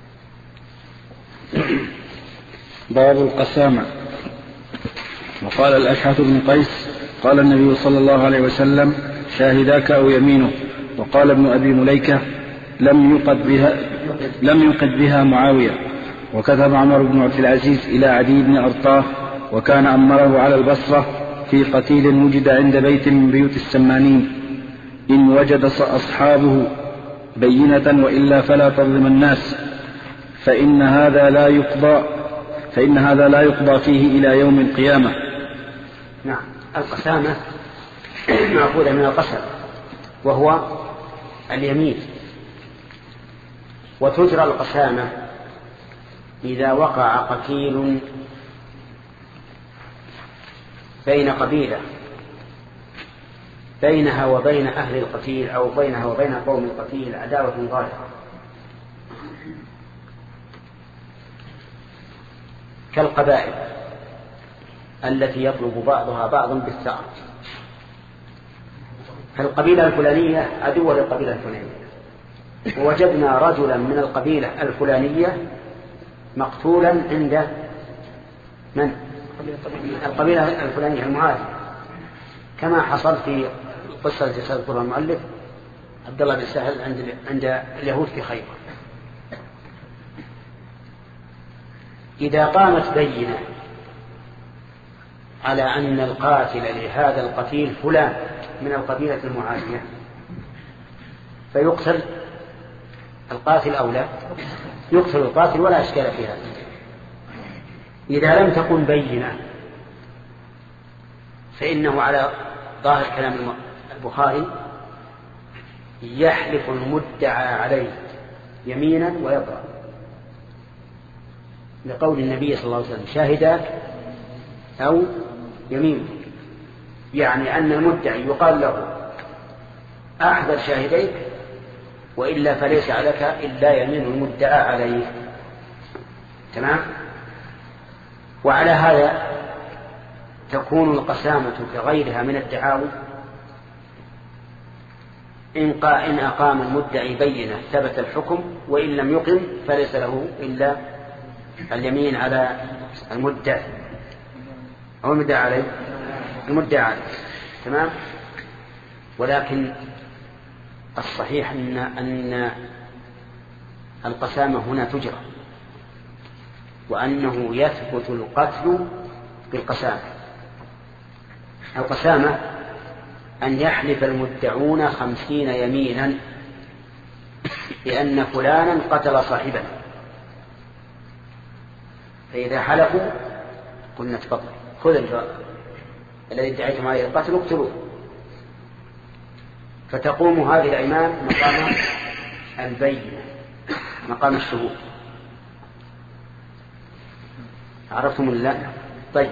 باب القسامة. وقال الأشعث بن قيس قال النبي صلى الله عليه وسلم شاهداك أو يمينه. وقال ابن أبي مليكة لم يقد بها, لم يقد بها معاوية. وكتب عمر بن عبد العزيز إلى عدي بن أرطاه وكان أمره على البصرة في قتيل وجد عند بيت من بيوت السمانين إن وجد أصحابه بينة وإلا فلا تظلم الناس فإن هذا لا يقضى فإن هذا لا يقضى فيه إلى يوم القيامة. نعم. القسامة مأخوذة من القسم وهو اليمين، وتجرى القسامة إذا وقع قتيل بين قبيلة بينها وبين أهل القتيل أو بينها وبين قوم القتيل عداوة ظاهرة كالقبائل التي يطلب بعضها بعضا بالثأر. فالقبيلة الفلانية عدوة للقبيلة الفلانية، ووجدنا رجلا من القبيلة الفلانية مقتولا عند من؟ القبيلة الفلانية المعادية، كما حصل في قصة سيذكرها المؤلف عبد الله بن سهل عند عند اليهود في خيبر. إذا قامت بينة على أن القاتل لهذا القتيل فلان من القبيلة المعادية فيقتل القاتل أو لا؟ يقتل القاتل ولا إشكال في هذا. إذا لم تكن بينة فإنه على ظاهر كلام البخاري يحلف المدعى عليه يمينا ويبرأ، لقول النبي صلى الله عليه وسلم شاهداك أو يمين، يعني أن المدعي يقال له أحضر شاهديك وإلا فليس عليك إلا يمين المدعى عليه. تمام. وعلى هذا تكون القسامة كغيرها من الدعاوى إن أقام المدعي بينة ثبت الحكم، وإن لم يقم فليس له إلا اليمين على المدعي أو المدعى عليه المدعى عليه. تمام. ولكن الصحيح أن أن القسامة هنا تجرى، وأنه يثبت القتل بالقسامة. القسامة أن يحلف المدعون خمسين يمينا بأن فلانا قتل صاحبه، فإذا حلفوا قلنا تفضل خذ الذي ادعيتم عليه القتل اقتلوه، فتقوم هذه الأيمان مقام البينة، مقام الشهود. عرفتم الله؟ طيب،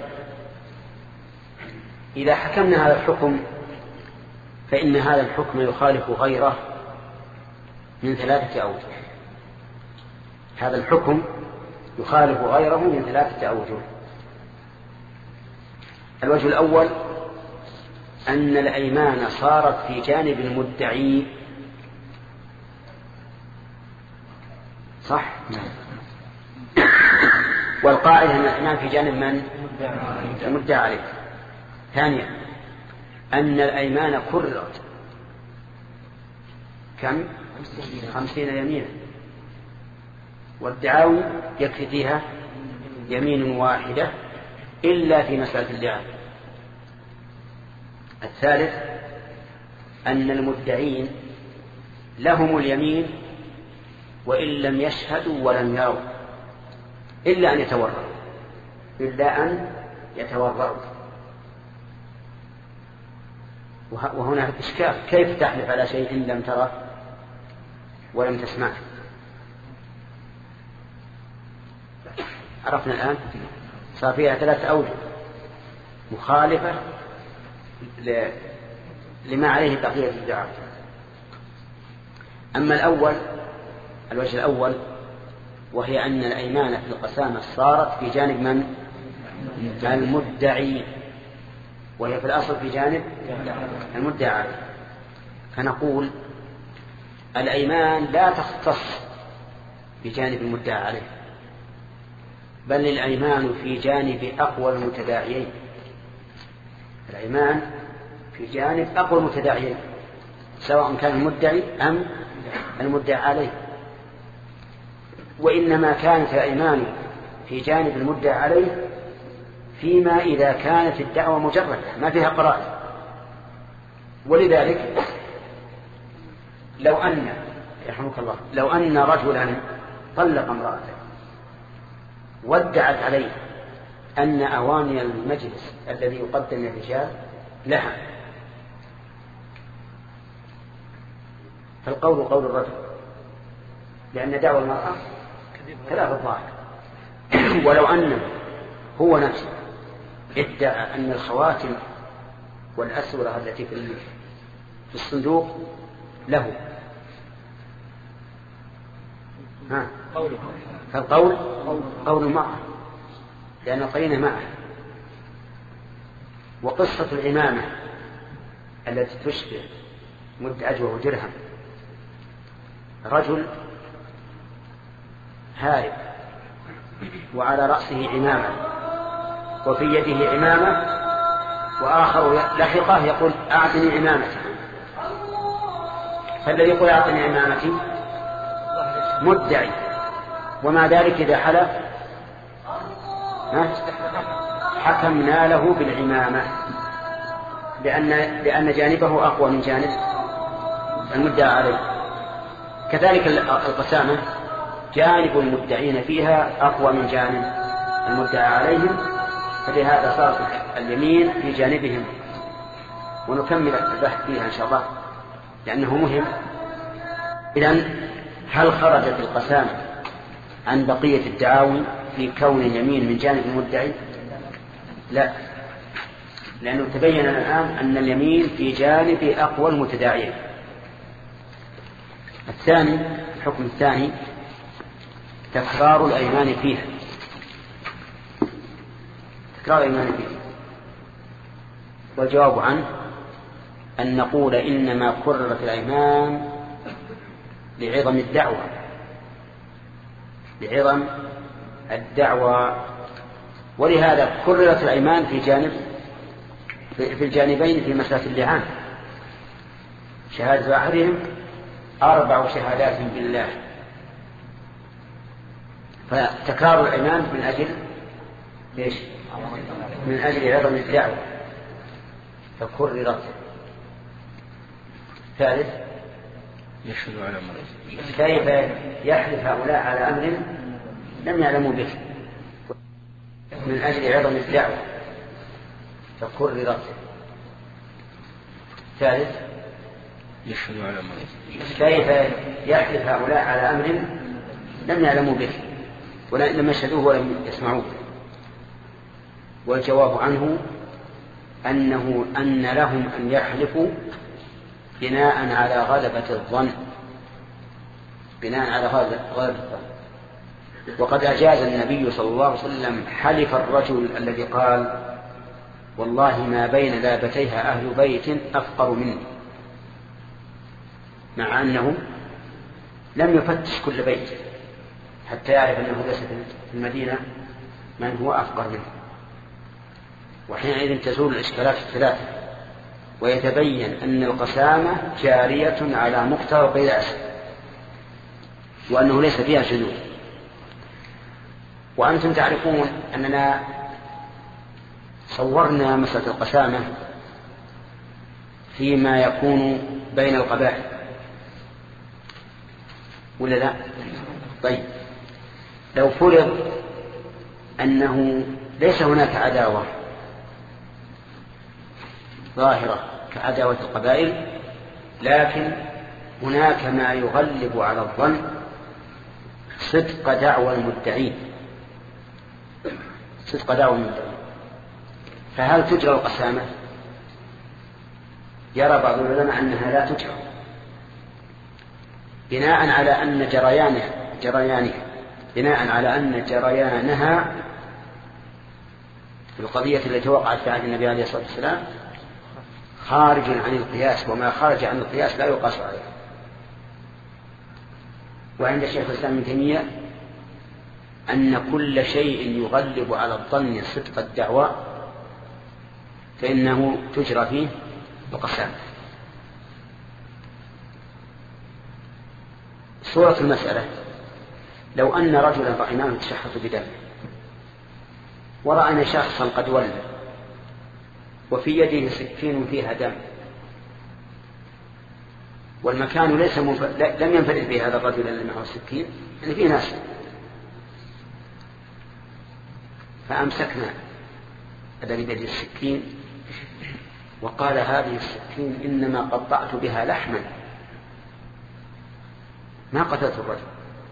إذا حكمنا هذا الحكم فإن هذا الحكم يخالف غيره من ثلاثة أوجه. هذا الحكم يخالف غيره من ثلاثة أوجه. الوجه الأول أن الأيمان صارت في جانب المدعي، صح؟ والقاعدة أن الأيمان في جانب من؟ المدعى عليه. ثانيا أن الأيمان كررت كم؟ خمسين يمينا، والدعاوي يكفي فيها يمين واحدة إلا في مسألة اللعان. الثالث أن المدعين لهم اليمين وإن لم يشهدوا ولم يروا، إلا أن يتورعوا إلا أن يتورعوا. وهنا إشكال، كيف تحلف على شيء لم تره ولم تسمعه؟ عرفنا الآن صار فيها ثلاثة أوجه مخالفة لما عليه بقية الدعاء. أما الأول، الوجه الأول، وهي أن الأيمان في القسامة صارت في جانب من؟ المدعي، وهي في الأصل في جانب المدعى عليه. فنقول الأيمان لا تختص بجانب المدعى عليه، بل الأيمان في جانب أقوى المتداعيين. الأيمان في جانب أقوى المتداعيين سواء كان المدعي أم المدعى عليه. وإنما كانت الأيمان في جانب المدعى عليه فيما إذا كانت الدعوة مجردة ما فيها قرائن. ولذلك لو أن يرحمك الله لو أن رجلا طلق امرأته وادعت عليه أن أواني المجلس الذي يقدم للرجال لها، فالقول قول الرجل، لأن دعوى المرأة كذاب الظاهر. ولو أنه هو نفسه ادعى أن الخواتم والأسورة التي في الصندوق له، ها فالقول قول معه، لأن القرينة معه. وقصة العمامة التي تشبه مد أجوه درهم، رجل هارب وعلى رأسه عمامة وفي يده عمامة، وآخر لحقه يقول أعطني عمامتي، فالذي يقول أعطني عمامتي مدعي، ومع ذلك إذا حلف حكمنا له بالعمامة لأن, لأن جانبه أقوى من جانب المدعى عليه. كذلك القسامة جانب المدعين فيها أقوى من جانب المدعى عليهم، فلهذا صارت اليمين في جانبهم ونكمل البحث فيها إن شاء الله لأنه مهم. إذن هل خرجت القسامة عن بقية الدعاوي في كون اليمين من جانب المدعي؟ لا، لأنه تبين الآن أن اليمين في جانب أقوى المتداعيين. الثاني، الحكم الثاني تكرار الأيمان فيها. تكرار الأيمان فيها والجواب عنه أن نقول إنما كررت الأيمان لعظم الدعوة لعظم الدعوة ولهذا كررت الأيمان في جانب في الجانبين في مسألة اللعان. شهادة أحدهم أربع شهادات بالله، فتكرار الأيمان من أجل ليش؟ من أجل عظم الدعوة فكررت. ثالث، يشهد على أمر كيف يحلف هؤلاء على أمر لم يعلموا به من أجل عظم الدعوة فكررت. ثالث، يشهد على أمر كيف يحلف هؤلاء على أمر لم يعلموا به ولم يشهدوه ولم يسمعوه. والجواب عنه أنه أن لهم أن يحلفوا بناء على غلبة الظن بناء على غلبة الظن. وقد أجاز النبي صلى الله عليه وسلم حلف الرجل الذي قال والله ما بين لابتيها أهل بيت أفقر مني، مع أنه لم يفتش كل بيت حتى يعرف أنه ليس في المدينة من هو أفقر منه. وحينئذ تزول الإشكالات الثلاثة ويتبين أن القسامة جارية على مقتضى القياس وأنه ليس فيها شذوذ. وأنتم تعرفون أننا صورنا مسألة القسامة فيما يكون بين القبائل ولا لا؟ طيب، لو فرض أنه ليس هناك عداوة ظاهرة كعداوة القبائل، لكن هناك ما يغلب على الظن صدق دعوى المدعين صدق دعوى المدعين فهل تجرى القسامة؟ يرى بعض العلماء أنها لا تجرى بناء على أن جريانها جريانها بناء على أن جريانها في القضية التي وقعت في عهد النبي عليه الصلاة والسلام خارج عن القياس، وما خارج عن القياس لا يقاس عليه. وعند شيخ الإسلام ابن تيمية أن كل شيء يغلب على الظن صدق الدعوى فإنه تجرى فيه القسامة. صورة المسألة لو أن رجلا رأيناه يتشحط بدم ورأينا شخصا قد ولى وفي يده سكين فيها دم والمكان ليس منف... لم ينفرد به هذا الرجل الذي معه السكين، يعني فيه ناس، فأمسكنا الذي بيده السكين وقال هذه السكين إنما قطعت بها لحما ما قتلت الرجل،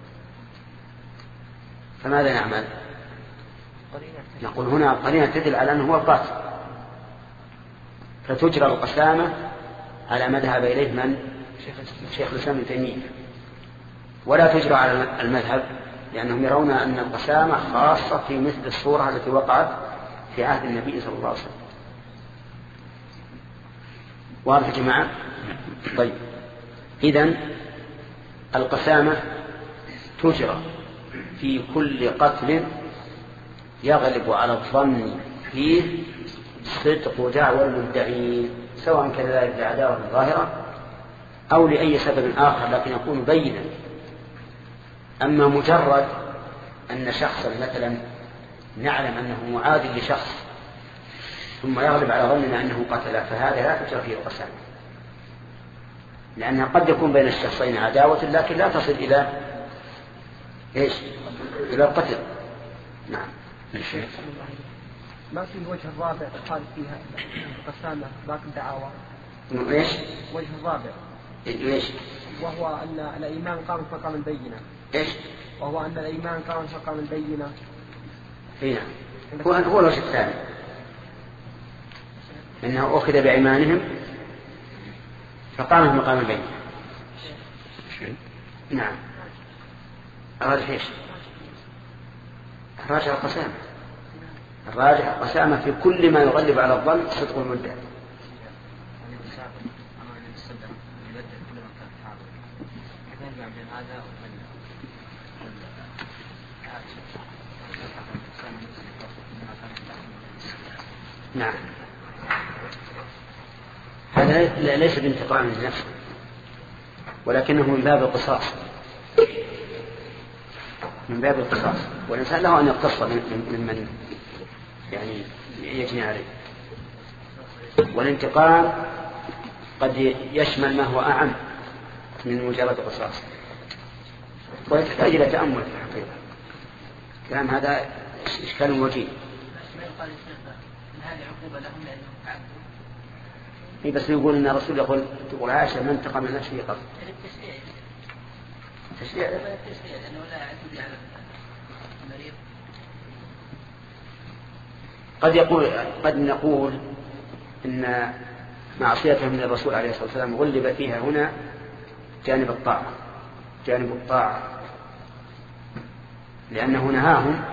فماذا نعمل؟ نقول هنا قرينة تدل على أنه هو القاتل، فتجرى القسامة على ما ذهب إليه من شيخ الإسلام ابن تيمية، ولا تجرى على المذهب لأنهم يرون أن القسامة خاصة في مثل الصورة التي وقعت في عهد النبي صلى الله عليه وسلم. واضح يا جماعة؟ طيب، إذن القسامة تجرى في كل قتل يغلب على الظن فيه صدق دعوى المدعين، سواء كان ذلك لعداوة ظاهرة أو لأي سبب آخر لكن يكون بينا. أما مجرد أن شخصا مثلا نعلم أنه معادي لشخص ثم يغلب على ظننا أنه قتله، فهذا لا تجرى فيه القسامة، لأنها قد يكون بين الشخصين عداوة لكن لا تصل إلى إيش؟ إلى القتل. نعم. ما في الوجه الرابع قال فيها القسامة باقي الدعاوى. إيش؟ وجه الرابع. إيش؟ وهو أن الإيمان قام مقام البينة. إيش؟ وهو أن الإيمان قام مقام البينة. هنا هو هو الوجه الثاني إنه أخذ بأيمانهم فقام مقام البينة. نعم. الراجح إيش؟ الراجح القسامة. الراجح القسامة في كل ما يغلب على الظن صدق المدعي. نعم. هذا ليس بانتقام لنفسه ولكنه من باب القصاص، من باب القصاص، والإنسان له أن يقتص ممن يعني يجني عليه. والانتقام قد يشمل ما هو أعم من مجرد القصاص ويحتاج إلى تأمل في الحقيقة. كلام هذا إشكال وجيه. إيه بس يقول إن الرسول يقول تقول عائشة من انتقم من نفسه قبل تشريع لأنه لا يعتدي على المريض. قد يقول قد نقول إن معصيته من الرسول عليه الصلاة والسلام غلب فيها هنا جانب الطاعة، جانب الطاعة، لأنه نهاهم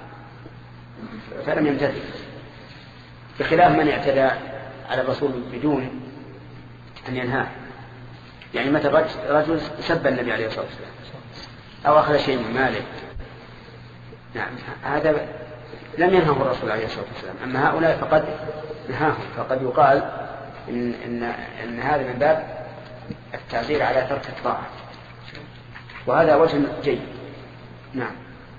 فلم يمتثل، بخلاف من اعتدى على الرسول بدون أن ينهاه. يعني مثل رجل سب النبي عليه الصلاة والسلام أو أخذ شيء من ماله، نعم هذا لم ينهه الرسول عليه الصلاة والسلام. أما هؤلاء فقد نهاهم، فقد يقال إن, إن, إن هذا من باب التعزير على ترك الطاعة، وهذا وجه جيد. نعم.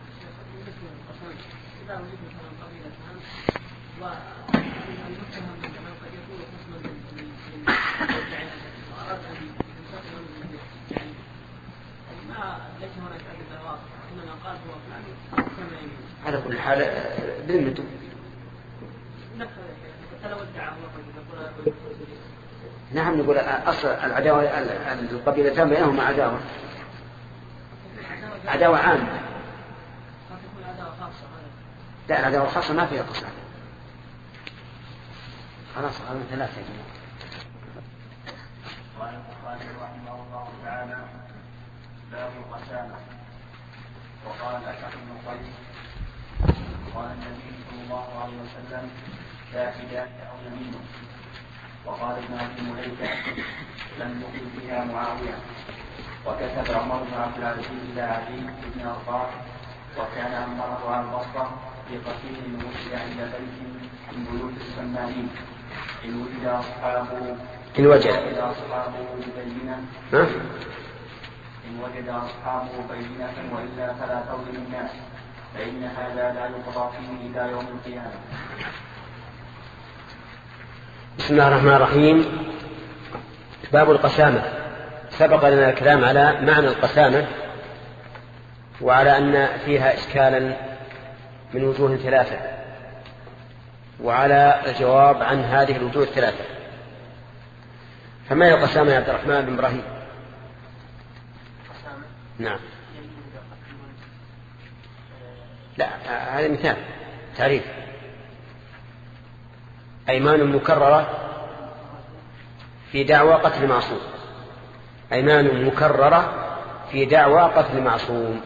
على كل حال ذمته. نعم نقول أصل العداوة القبيلتان بينهما عداوة، عداوة عامة. لا العداوة الخاصة ما فيها قصة. خلاص هذا ثلاثة يا جماعة. قال البخاري رحمه الله تعالى باب القسامة. وقال الأشعث بن قيس قال النبي صلى الله عليه وسلم لا فداء أو يمين. وقال ابن أبي مليكة لم يقل فيها معاوية. وكتب عمر بن عبد العزيز إلى علي بن أرباح وكان أمره على البصرة بقتيل وجد عند بيت من بيوت السمانين إن وجد أصحابه إن وجد أصحابه بينة إن وجد أصحابه بينة وإلا فلا تظلم الناس فإن هذا لا يقضى فيه إلى يوم القيامة. بسم الله الرحمن الرحيم. باب القسامة. سبق لنا الكلام على معنى القسامة وعلى أن فيها إشكالا من وجوه ثلاثة، وعلى الجواب عن هذه الوجوه الثلاثة. فما هي القسامة يا عبد الرحمن بن إبراهيم؟ نعم. لا هذا مثال تعريف. أيمان مكررة في دعوى قتل معصوم. أيمان مكررة في دعوى قتل معصوم.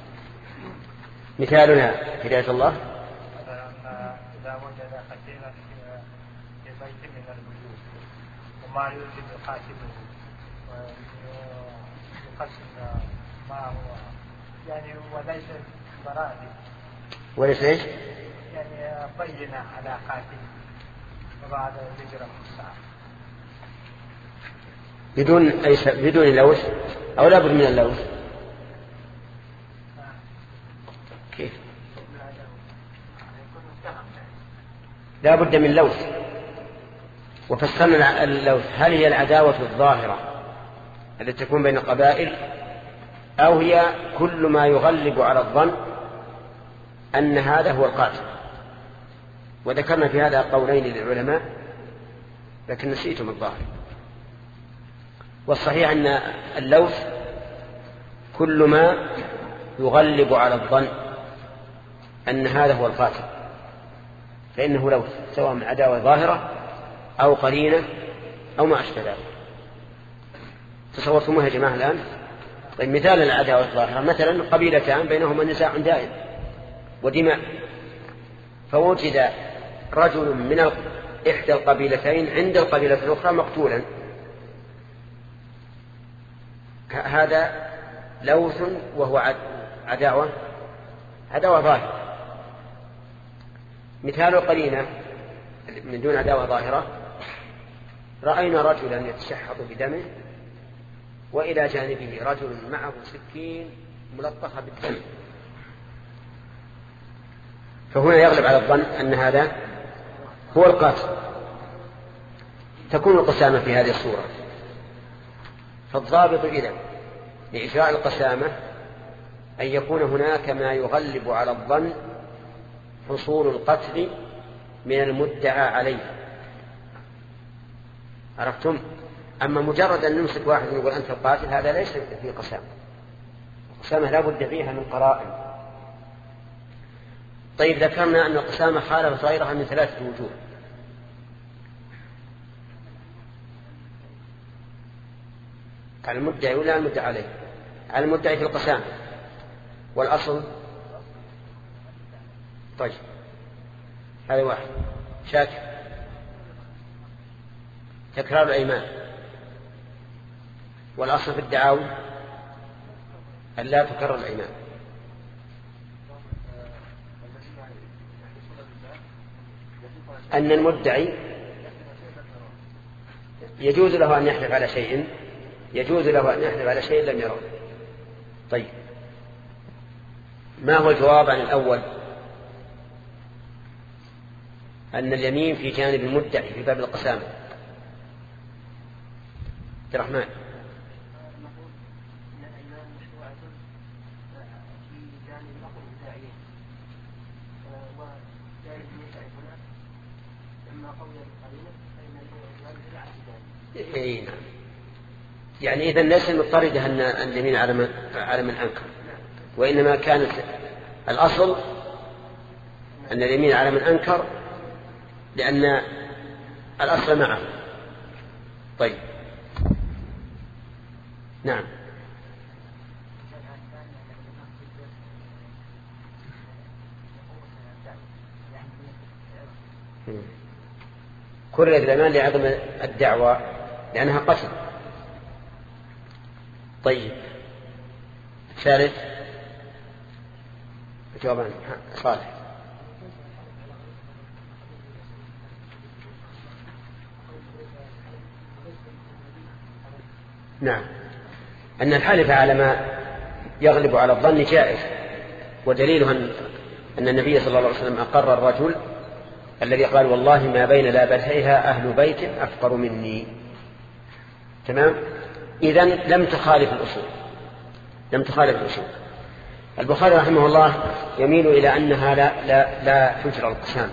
مثالنا هداية الله إذا وجد قتيلا في بيت من البيوت وما يوجد قاتله ويقسم ما هو يعني وليس براءة وليس ايش؟ يعني بينة على قاتل وبعد يجرى الساعة بدون أي س... بدون لوث أو لا بد من اللوث. كيف؟ لا بد من لوث. وفسرنا اللوث هل هي العداوة الظاهرة التي تكون بين القبائل أو هي كل ما يغلب على الظن أن هذا هو القاتل. وذكرنا في هذا قولين للعلماء لكن نسيتم الظاهر. والصحيح أن اللوث كل ما يغلب على الظن أن هذا هو القاتل فإنه لوث، سواء من عداوة ظاهرة أو قرينة أو ما أشبه ذلك. تصورتموها يا جماعة الآن؟ طيب مثال العداوة الظاهرة مثلا قبيلتان بينهما نزاع دائم ودماء، فوجد رجل من إحدى القبيلتين عند القبيلة الأخرى مقتولا، هذا لوث وهو عداوة عداوة ظاهرة. مثال القرينة من دون عداوة ظاهرة: رأينا رجلا يتشحط بدمه وإلى جانبه رجل معه سكين ملطخة بالدم، فهنا يغلب على الظن أن هذا هو القاتل، تكون القسامة في هذه الصورة. فالضابط إذن لإجراء القسامة أن يكون هناك ما يغلب على الظن حصول القتل من المدعى عليه. عرفتم؟ أما مجرد أن نمسك واحد ونقول أنت القاتل هذا ليس فيه قسامة. القسامة لا بد فيها من قرائن. طيب ذكرنا أن القسامة خالفت غيرها من ثلاثة وجوه. على المدعي ولا المدعى عليه؟ على المدعي في القسامة. والأصل طيب هذا واحد. شاك تكرار الأيمان. والأصل في الدعاوى أن لا تكرر الأيمان. أن المدعي يجوز له أن يحلف على شيء يجوز له أن يحلف على شيء لم يره. طيب ما هو الجواب عن الأول؟ أن اليمين في جانب المدعي في باب القسامة. عبد الرحمن. يعني إذن ليس مضطردة أن اليمين على من على من أنكر، وإنما كانت الأصل أن اليمين على من أنكر لأن الأصل معه. طيب نعم. كرر الأمان لعظم الدعوة لأنها قتل. طيب ثالث جوابان صالح. نعم أن الحلف على ما يغلب على الظن جائز، ودليله أن النبي صلى الله عليه وسلم أقر الرجل الذي قال والله ما بين لابتيها أهل بيت أفقر مني. تمام. إذن لم تخالف الأصول لم تخالف الأصول. البخاري رحمه الله يميل إلى أنها لا, لا, لا تجرى القسام.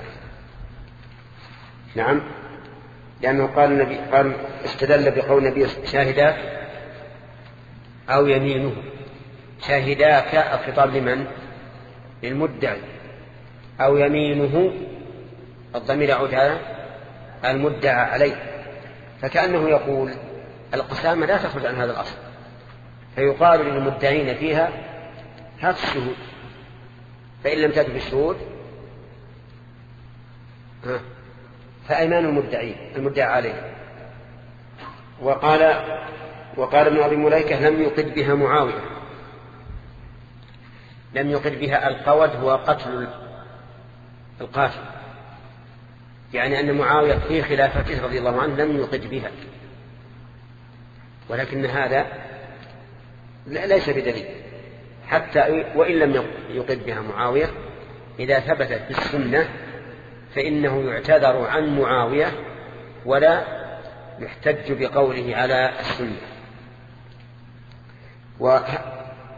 نعم لأنه قال النبي قال استدل بقول النبي شاهداك أو يمينه. شاهداك الخطاب لمن؟ للمدعي. أو يمينه الضمير يعود على المدعى عليه، فكأنه يقول القسامة لا تخرج عن هذا الأصل، فيقال للمدعين فيها هات الشهود، فإن لم تأتوا بالشهود فأيمان المدعين المدعى عليه. وقال وقال ابن أبي مليكة لم يقد بها معاوية. لم يقد بها القود هو قتل القاتل، يعني أن معاوية في خلافته رضي الله عنه لم يقد بها، ولكن هذا ليس بدليل حتى وإن لم يقد بها معاوية. إذا ثبتت بالسنة فإنه يعتذر عن معاوية ولا يحتج بقوله على السنة.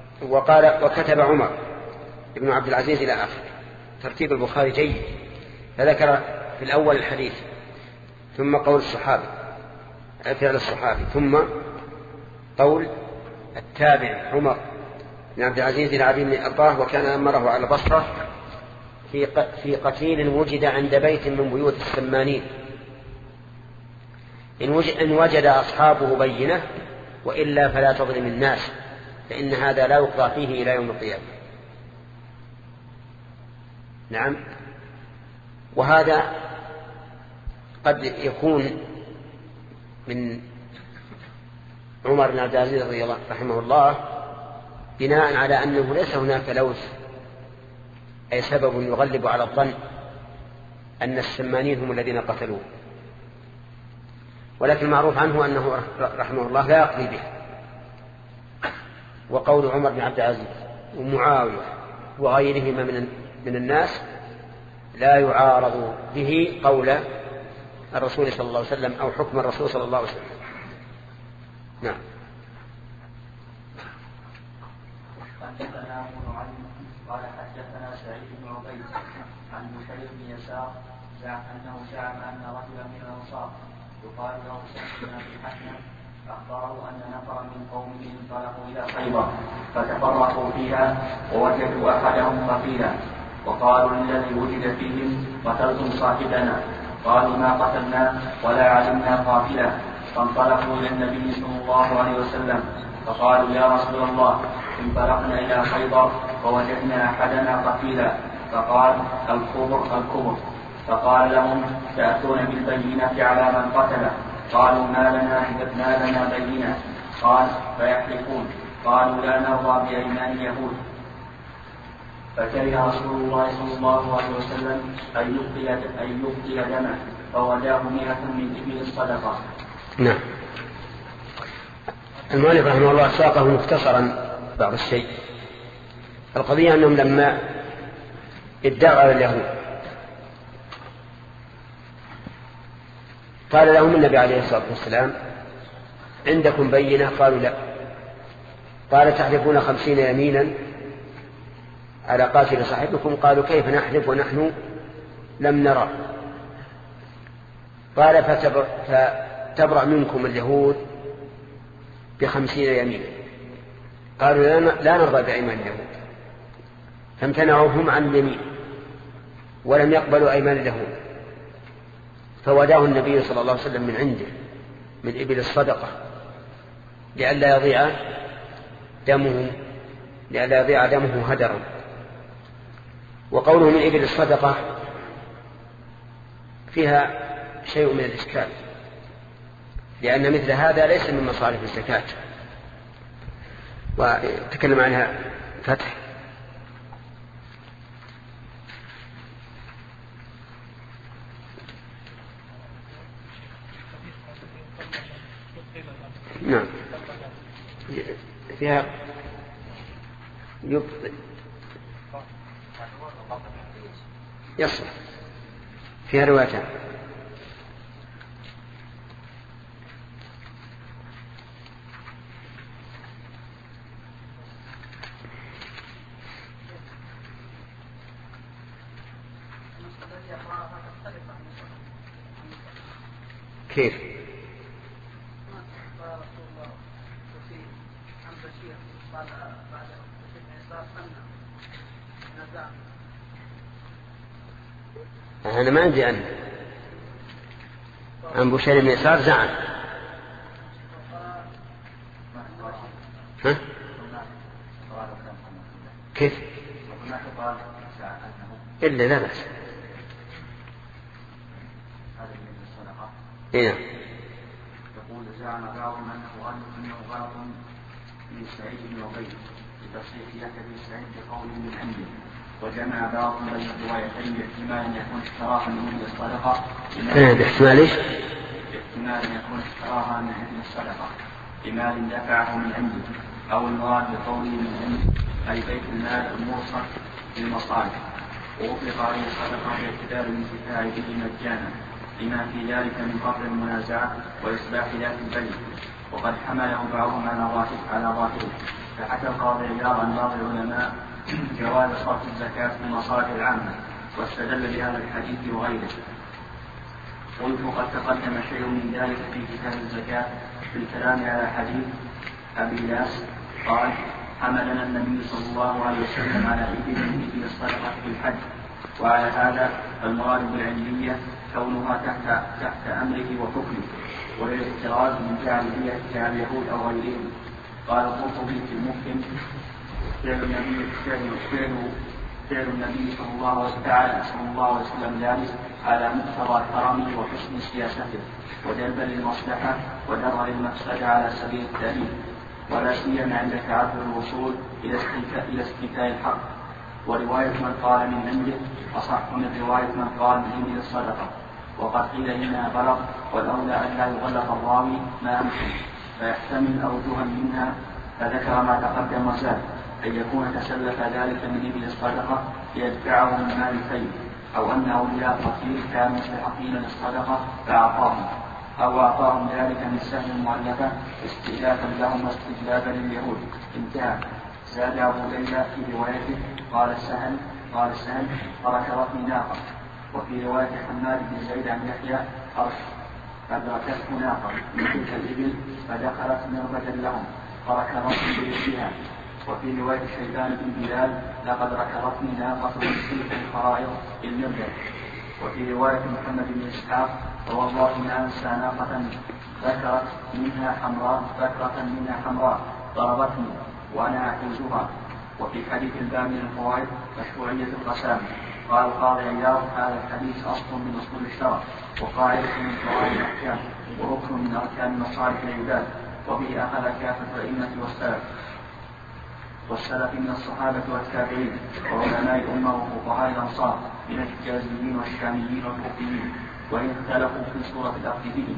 وقال وكتب عمر ابن عبد العزيز إلى آخر. ترتيب البخاري جيد، فذكر في الأول الحديث ثم قول الصحابي فعل الصحابي ثم قول التابع عمر بن عبد العزيز بن عبد الله وكان أمره على البصرة في في قتيل وجد عند بيت من بيوت السمانين إن وجد, إن وجد أصحابه بينة وإلا فلا تظلم الناس فإن هذا لا يقضى فيه إلى يوم القيامة. نعم. وهذا قد يكون من عمر بن عبد العزيز رضي الله رحمه الله بناء على أنه ليس هناك لوث أي سبب يغلب على الظن أن السمانين هم الذين قتلوه، ولكن المعروف عنه أنه رحمه الله لا يقضي به. وقول عمر بن عبد العزيز ومعاوية وغيرهما من من الناس لا يعارض به قول الرسول صلى الله عليه وسلم أو حكم الرسول صلى الله عليه وسلم. نعم. حدثنا أبو نعيم قال حدثنا سعيد بن عبيد عن بشير بن يسار أنه زعم أن رجلا من الأنصار يقال له سعد بن أبي حكم أخبره أن نفرا من قومه انطلقوا إلى خيبر فتفرقوا فيها ووجدوا أحدهم قتيلا وقالوا للذي وجد فيهم قتلتم صاحبنا، قالوا ما قتلنا ولا علمنا قاتلا، فانطلقوا إلى النبي صلى الله عليه وسلم فقالوا يا رسول الله انطلقنا إلى خيبر ووجدنا أحدنا قتيلا، فقال الكبر الكبر، فقال لهم تأتون بالبينة على من قتله، قالوا ما لنا ما لنا بينة، قال فيحلفون، قالوا لا نرضى بأيمان اليهود، فكره رسول الله صلى الله عليه وسلم أن يبقي أن يبقي دمه فوداه مئة من إبل الصدقة. نعم. المؤلف رحمه الله ساقه مختصرا بعض الشيء. القضية أنهم لما ادعوا على اليهود قال لهم النبي عليه الصلاة والسلام عندكم بينة؟ قالوا لا. قال تحلفون خمسين يمينا على قاتل صاحبكم؟ قالوا كيف نحلف ونحن لم نرى؟ قال فتبرأ منكم اليهود بخمسين يمينا. قالوا لا نرضى بأيمان اليهود، فامتنعوا هم عن اليمين ولم يقبلوا أيمان اليهود، فوداه النبي صلى الله عليه وسلم من عنده من إبل الصدقة لئلا يضيع دمه لئلا يضيع دمه هدرا. وقوله من إبل الصدقة فيها شيء من الإشكال، لأن مثل هذا ليس من مصارف الزكاة، وتكلم عنها فتح. نعم. فيها يبطئ يصل فيها روايتان. كيف؟ أنا ما عندي أن عن بشير بن يسار زعم. ها؟ كيف؟ إلا لا بأس. إيه. يقول زعم بعضهم أنه غلط أنه غلط من سعيد بن عبيد بتصحيح يحيى بن سعيد بقول من عنده، وجمع بعضهم بين الروايتين باحتمال يكون اشتراها من أجل الصدقة. باحتمال ايش؟ باحتمال يكون اشتراها من أجل الصدقة بمال دفعه من عنده، أو المراد بقوله من عنده أي بيت المال الموصف للمصالح، وأطلق عليه الصدقة باعتبار الانتفاع به مجانا لما في ذلك من قطع المنازعة وإصلاح ذات البيت، وقد حمله بعضهم على ظاهره. فحكى القاضي عياض عن بعض العلماء جواز صرف الزكاة في المصالح العامة واستدل بهذا الحديث وغيره. قلت قد تقدم شيء من ذلك في كتاب الزكاة في الكلام على حديث أبي ياس قال حملنا النبي صلى الله عليه وسلم على إبل في الصدقة في الحج، وعلى هذا المراد بالعلمية كونها تحت تحت أمره وحكمه، والاعتراض من جعل جعل اليهود أو غيرهم. قال القرطبي في المفهم فعل النبي فعل فعل النبي صلى الله تعالى صلى الله عليه وسلم ذلك على مقتضى كرمه وحسن سياسته وجلب للمصلحة ودرء للمفسدة على سبيل التأليف، ولا سيما عند تعذر الوصول إلى استيفاء الحق. ورواية من قال من عنده أصح من رواية من قال من عنده الصدقة، وقد قيل إنها بلغ، والأولى أن لا يغلق الراوي ما أمكن فيحتمل أوجها منها، فذكر ما تقدم وزاد أن يكون تسلف ذلك من ابل الصدقة ليدفعه من مال الفيء، أو أن أولياء فقير كانوا مستحقين للصدقة فأعطاهم، أو أعطاهم ذلك من سهم مؤلفة استئلافا لهم واستجلابا لليهود. انتهى. زاد أبو ليلى في روايته قال السهل قال السهل فركضتني ناقة، وفي رواية حماد بن زيد عن يحيى أدركته ناقة من تلك الإبل فدخلت مربدا لهم فركضتني برجلها. وفي رواية شيبان بن بلال لقد ركضتني ناقة من تلك الخرائط المربد. وفي رواية محمد بن إسحاق والله ما أنسى ناقة ذكرت منها حمراء ذكرة منها حمراء ضربتني وأنا أحوزها. وفي حديث الباب من الفوائد مشروعية القسامة. قال القاضي عياض هذا الحديث أصل من أصول الشرع وقاعدة من قواعد الأحكام وركن من أركان مصالح العباد، وبه أخذ كافة الأئمة والسلف والسلف من الصحابة والتابعين وعلماء الأمة وفقهاء الأنصار من الحجازيين والشاميين والكوفيين، وإن اختلفوا في صورة الأخذ بهم.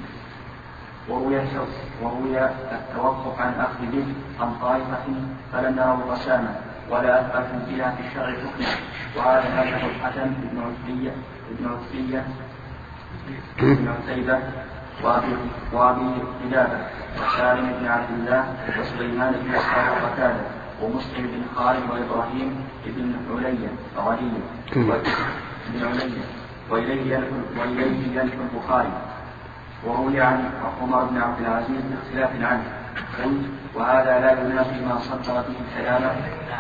وروي التوقف عن أخذ به عن طائفة فلم يروا قسامة ولا أثبتوا فيها في الشرع حكما، وهذا مذهب الحكم بن عتيبة بن عتيبة بن عتيبة وأبي قلابة وسالم بن عبد الله وسليمان بن إسحاق وقتادة ومسلم بن خالد وإبراهيم بن عليا وعلي بن عليا، وإليه ينحو البخاري. وروي عن عمر بن عبد العزيز باختلاف عنه. قلت وهذا لا ينافي ما صدر به كلامه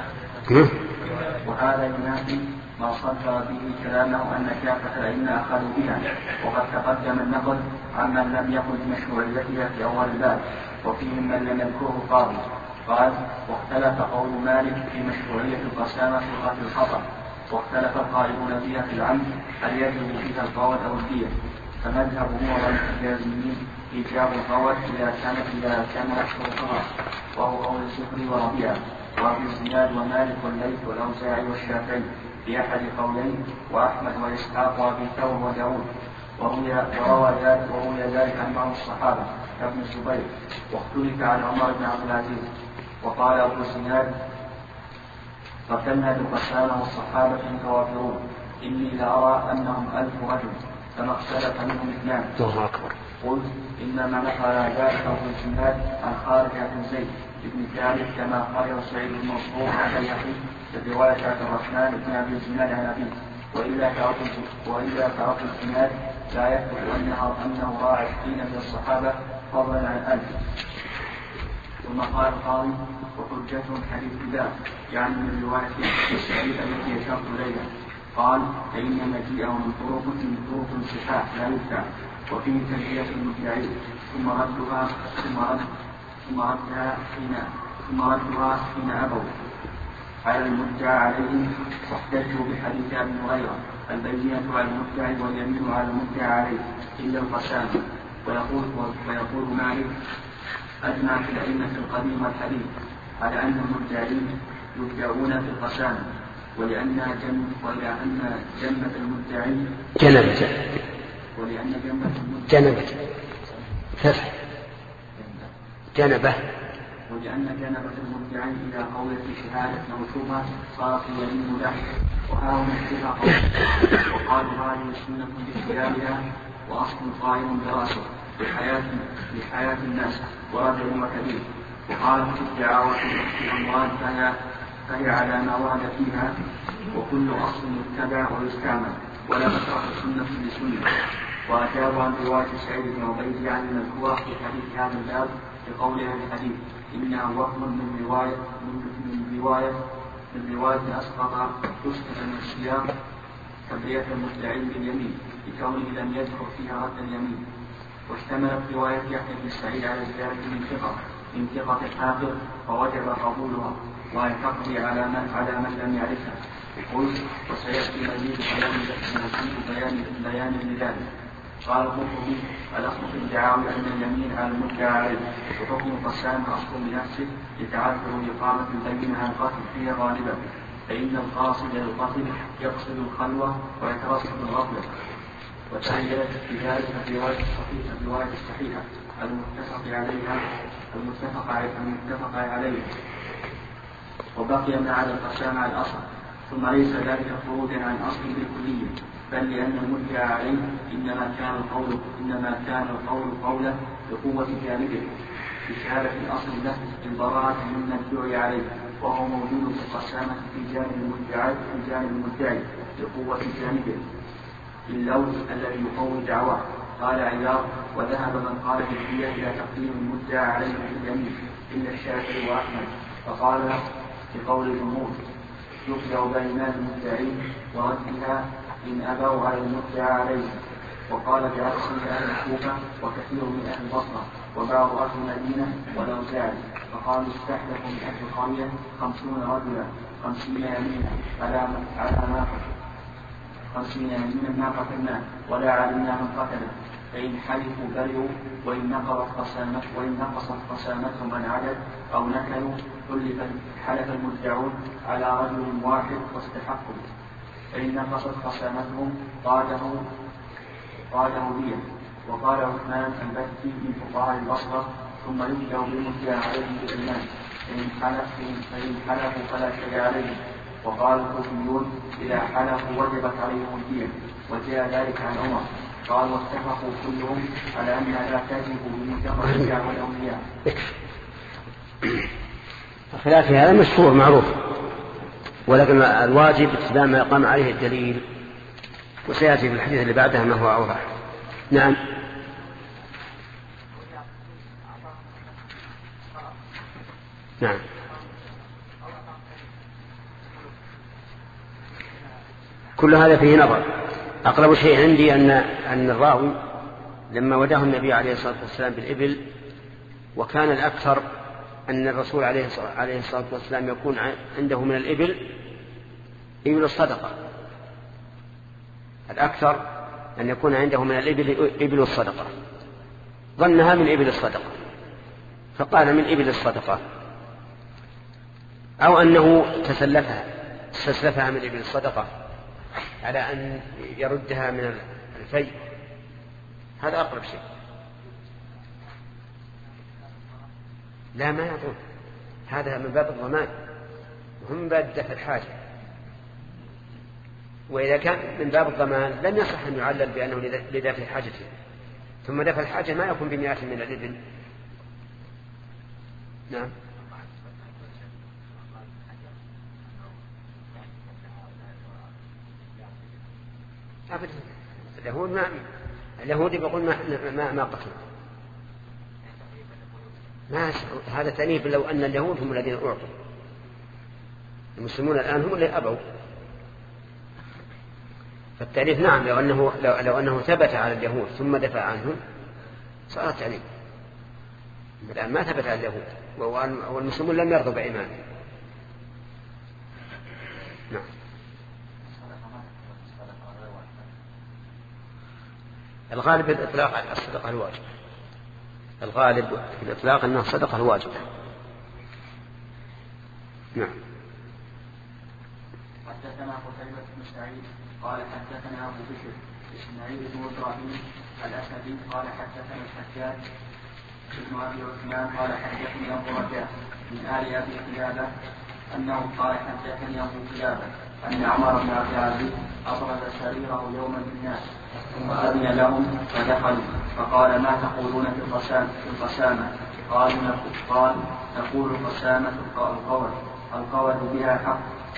وهذا ينافي ما صدر به كلامه أن كافة الأئمة أخذوا بها، وقد تقدم النقل عمن لم يقل بمشروعيتها في أول الباب، وفيهم من لم يذكره قاضي. قال واختلف قول مالك في مشروعية القسامة في قتل الخطأ، واختلف القائلون فيها في العمد هل يجب فيها القول أو الدية، فمذهبه والحجازيين إيجاب القول إذا كانت إذا كان أشهرها، وهو قول الزهري وربيعة وأبي زياد ومالك والليث والأوزاعي والشافعي في أحد قولين، وأحمد وإسحاق وأبي ثور وداود. وروى ذلك وروي ذلك عن بعض الصحابة كابن الزبير، واختلف عن عمر بن عبد العزيز. وقال أبو زياد قتلنا بالقسامة والصحابة متوافرون، إني لأرى أنهم ألف رجل فما اختلف منهم اثنان. قلت إنما نقل ذلك أبو زياد عن خالد بن زيد بن ثابت كما قال سعيد بن منصور عن اليحيى في رواية عبد الرحمن بن أبي زياد عن أبيه، وإلا وإلا ترك الزياد لا يثبت أنه أنه راى عشرين من الصحابة فضلا عن ألف. ثم قال القاضي وحجتهم حديث الله يعني من رواية السعيد التي يشرت إليها. قال فإن مجيئه من طرق من طرق الصحاح لا يدفع، وفيه تجزية المدعي ثم ردها ثم رد ثم ردها حين ثم ردها حين أبوا على المدعى عليهم، واحتجوا بحديث أبي هريرة البينة على المدعي واليمين على المدعى عليه إلا القسامة. ويقول ويقول مالك أجمع في الأئمة القديم والحديث على أن المدعين يبدعون في القسامة، ولأن جنة ولأن جنة المدعي جنبت ولأن جنة المدعي جنبت فتح جنبه ولأن جنبة المدعي إذا قويت بشهادة أو شبهة صارت اليمين له، وهاهم اتفاق وقالوا هذه سنة باختيارها وأصل قائم برأسه بحياة بحياة الناس ورجل وكبير. وقالوا في الدعاوى في الأموال فهي فهي على ما ورد فيها وكل أصل يتبع ويستعمل ولا تكره سنة لسنة. وأجاب عن رواية سعيد بن عبيد عن المذكورة في حديث هذا الباب بقول أهل الحديث إنها وهم من رواية من رواية من رواية أسقط تسقط من السياق تبرية المدعين باليمين لكونه لم يذكر فيها رد اليمين. واشتملت رواية يحيى بن سعيد على زيادة من ثقة من ثقة الحافظ فوجب قبولها وأن تقضي على من على من لم يعرفها. قلت وسيأتي مزيد بيان بيان لذلك. قال القرطبي الأصل في الدعاوى أن اليمين على المدعى عليه وحكم القسام أصل بنفسه يتعذر إقامة البينة على القتل فيه غالبا فإن القاصد للقتل يقصد الخلوة ويترصد الغفلة. وتعينت في ذلك في رواية الصحيحة في رواية الصحيحة المتفق عليها المتفق المتفق عليها وبقي ما على القسام على الأصل. ثم ليس ذلك خروجا عن أصل بالكلية بل لأن المدعى عليه إنما كان القول إنما كان القول قوله بقوة جانبه بشهادة الأصل له بالبراءة ممن ادعي عليه وهو موجود في القسامة في جانب المدعي في جانب المدعي بقوة جانبه اللوز الذي يقوي دعواه. قال عياض وذهب من قال بالدية إلى تقديم المدعى عليه باليمين إلا الشافعي وأحمد فقال بقول الجمهور يبدأ بين المدعين وردها إن أبوا على المدعى عليه. وقال بعكسه أهل الكوفة وكثير من أهل البصرة وبعض أهل المدينة والأوزاعي فقالوا استحلفوا من أهل القرية خمسون رجلا خمسين يمينا على ما خمسين يمينا ما قتلناه ولا علمنا من قتله فإن حلفوا برئوا وإن نقصت قسامته وإن نقصت قسامتهم من عدد أو نكلوا حلف المدعون على رجل واحد واستحقوا فإن نقصت قسامتهم قاده قاده بيه. وقال عثمان البتي من فقهاء البصرة ثم يبدأ بالمدعى عليه بالإيمان فإن فإن حلفوا فلا شيء عليه. وقال الكوفيون إذا حلفوا وجبت عليهم الدية وجاء ذلك عن عمر قال واتفقوا كلهم على أن لا تجب بمجرد الرجال والأولياء. خلاف هذا مشهور معروف ولكن الواجب اتباع ما يقام عليه الدليل وسيأتي في الحديث اللي بعدها ما هو أوضح. نعم نعم كل هذا فيه نظر. أقرب شيء عندي أن أن الراوي لما وداه النبي عليه الصلاة والسلام بالإبل وكان الأكثر أن الرسول عليه الصلاة والسلام يكون عنده من الإبل إبل الصدقة الأكثر أن يكون عنده من الإبل إبل الصدقة ظنها من إبل الصدقة فقال من إبل الصدقة أو أنه تسلفها استسلفها من إبل الصدقة على أن يردها من الفيء. هذا أقرب شيء. لا ما يظن هذا من باب الضمان وهم من باب دفع الحاجة. وإذا كان من باب الضمان لم يصح أن يعلل بأنه لدفع حاجته ثم دفع الحاجة ما يكون بمئات من الإبل. نعم أبدا اليهود ما اليهود يقول ما ما ما قتلوا ما هذا تأنيب لو أن اليهود هم الذين أعطوا المسلمون الآن هم اللي أبوا فالتأنيب نعم لو أنه لو, لو أنه ثبت على اليهود ثم دفع عنهم صار تأنيب. الآن ما ثبت على اليهود والمسلمون لم يرضوا بإيمانهم. نعم الغالب بالإطلاق على الصدقة الواجبة الغالب في الإطلاق أنها صدقة الواجبة. نعم حدثنا قتيبة بن سعيد قال حدثنا أبو بكر إسماعيل بن إبراهيم الأسدي قال حدثنا الحجاج ابن أبي عثمان قال حدثني أبو رجاء من آل أبي قلابة أنه قال حدثني أبو قلابة أن عمر بن عبد العزيز أبرز سريره يوما بالناس ثم أذن لهم فدخلوا فقال ما تقولون في القسامة القسامة قال نقول قال نقول القسامة القول القول بها حق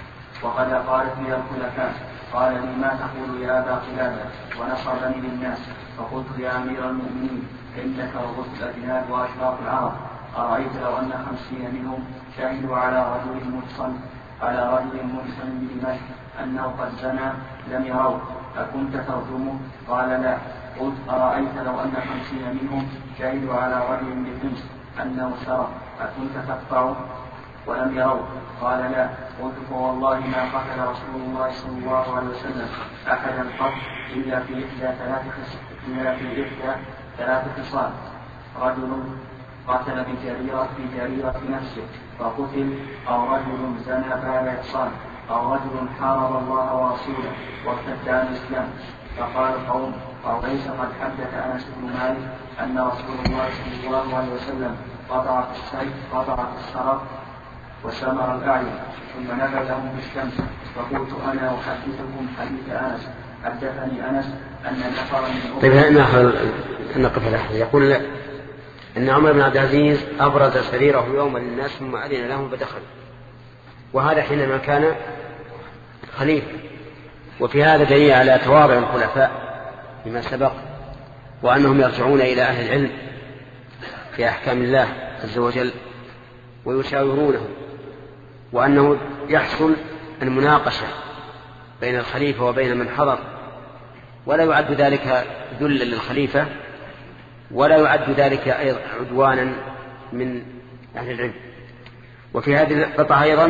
وقد قال فيها الخلفاء قال لي ما تقول يا أبا قلابة ونصبني للناس فقلت يا أمير المؤمنين إنك رغبت الأجناد وأشراف العرب أرأيت لو أن خمسين منهم شهدوا على رجل محصن على رجل محصن بدمشق أنه قد زنى لم يروه أكنت ترجمه؟ قال لا. قلت أرأيت لو أن خمسين منهم شهدوا على رجل بحمص أنه سرق أكنت تقطعه ولم يروه؟ قال لا. قلت فوالله ما قتل رسول الله صلى الله عليه وسلم أحدا قط إلا في إحدى ثلاث إلا في إحدى ثلاث خصال: رجل قتل بجريرة في جريرة نفسه فقتل، أو رجل زنى بعد إحصان، أو رجل حارب الله ورسوله وارتد عن الإسلام. فقال القوم: أوليس قد حدث أنس بن مالك أن رسول الله صلى الله عليه وسلم قطع في السيف قطع في السرق وسمر الأعين ثم نبذهم في الشمس؟ فقلت أنا أحدثكم حديث أنس حدثني أنس أن نفر من طيب نقف لحظة. يقول أن عمر بن عبد العزيز أبرز سريره يوما للناس ثم أذن لهم فدخل، وهذا حينما كان خليفة. وفي هذا دليل على تواضع الخلفاء بما سبق، وأنهم يرجعون إلى أهل العلم في أحكام الله عز وجل ويشاورونه، وأنه يحصل المناقشة بين الخليفة وبين من حضر، ولا يعد ذلك ذلا للخليفة ولا يعد ذلك أيضا عدوانا من أهل العلم. وفي هذه القطعة أيضا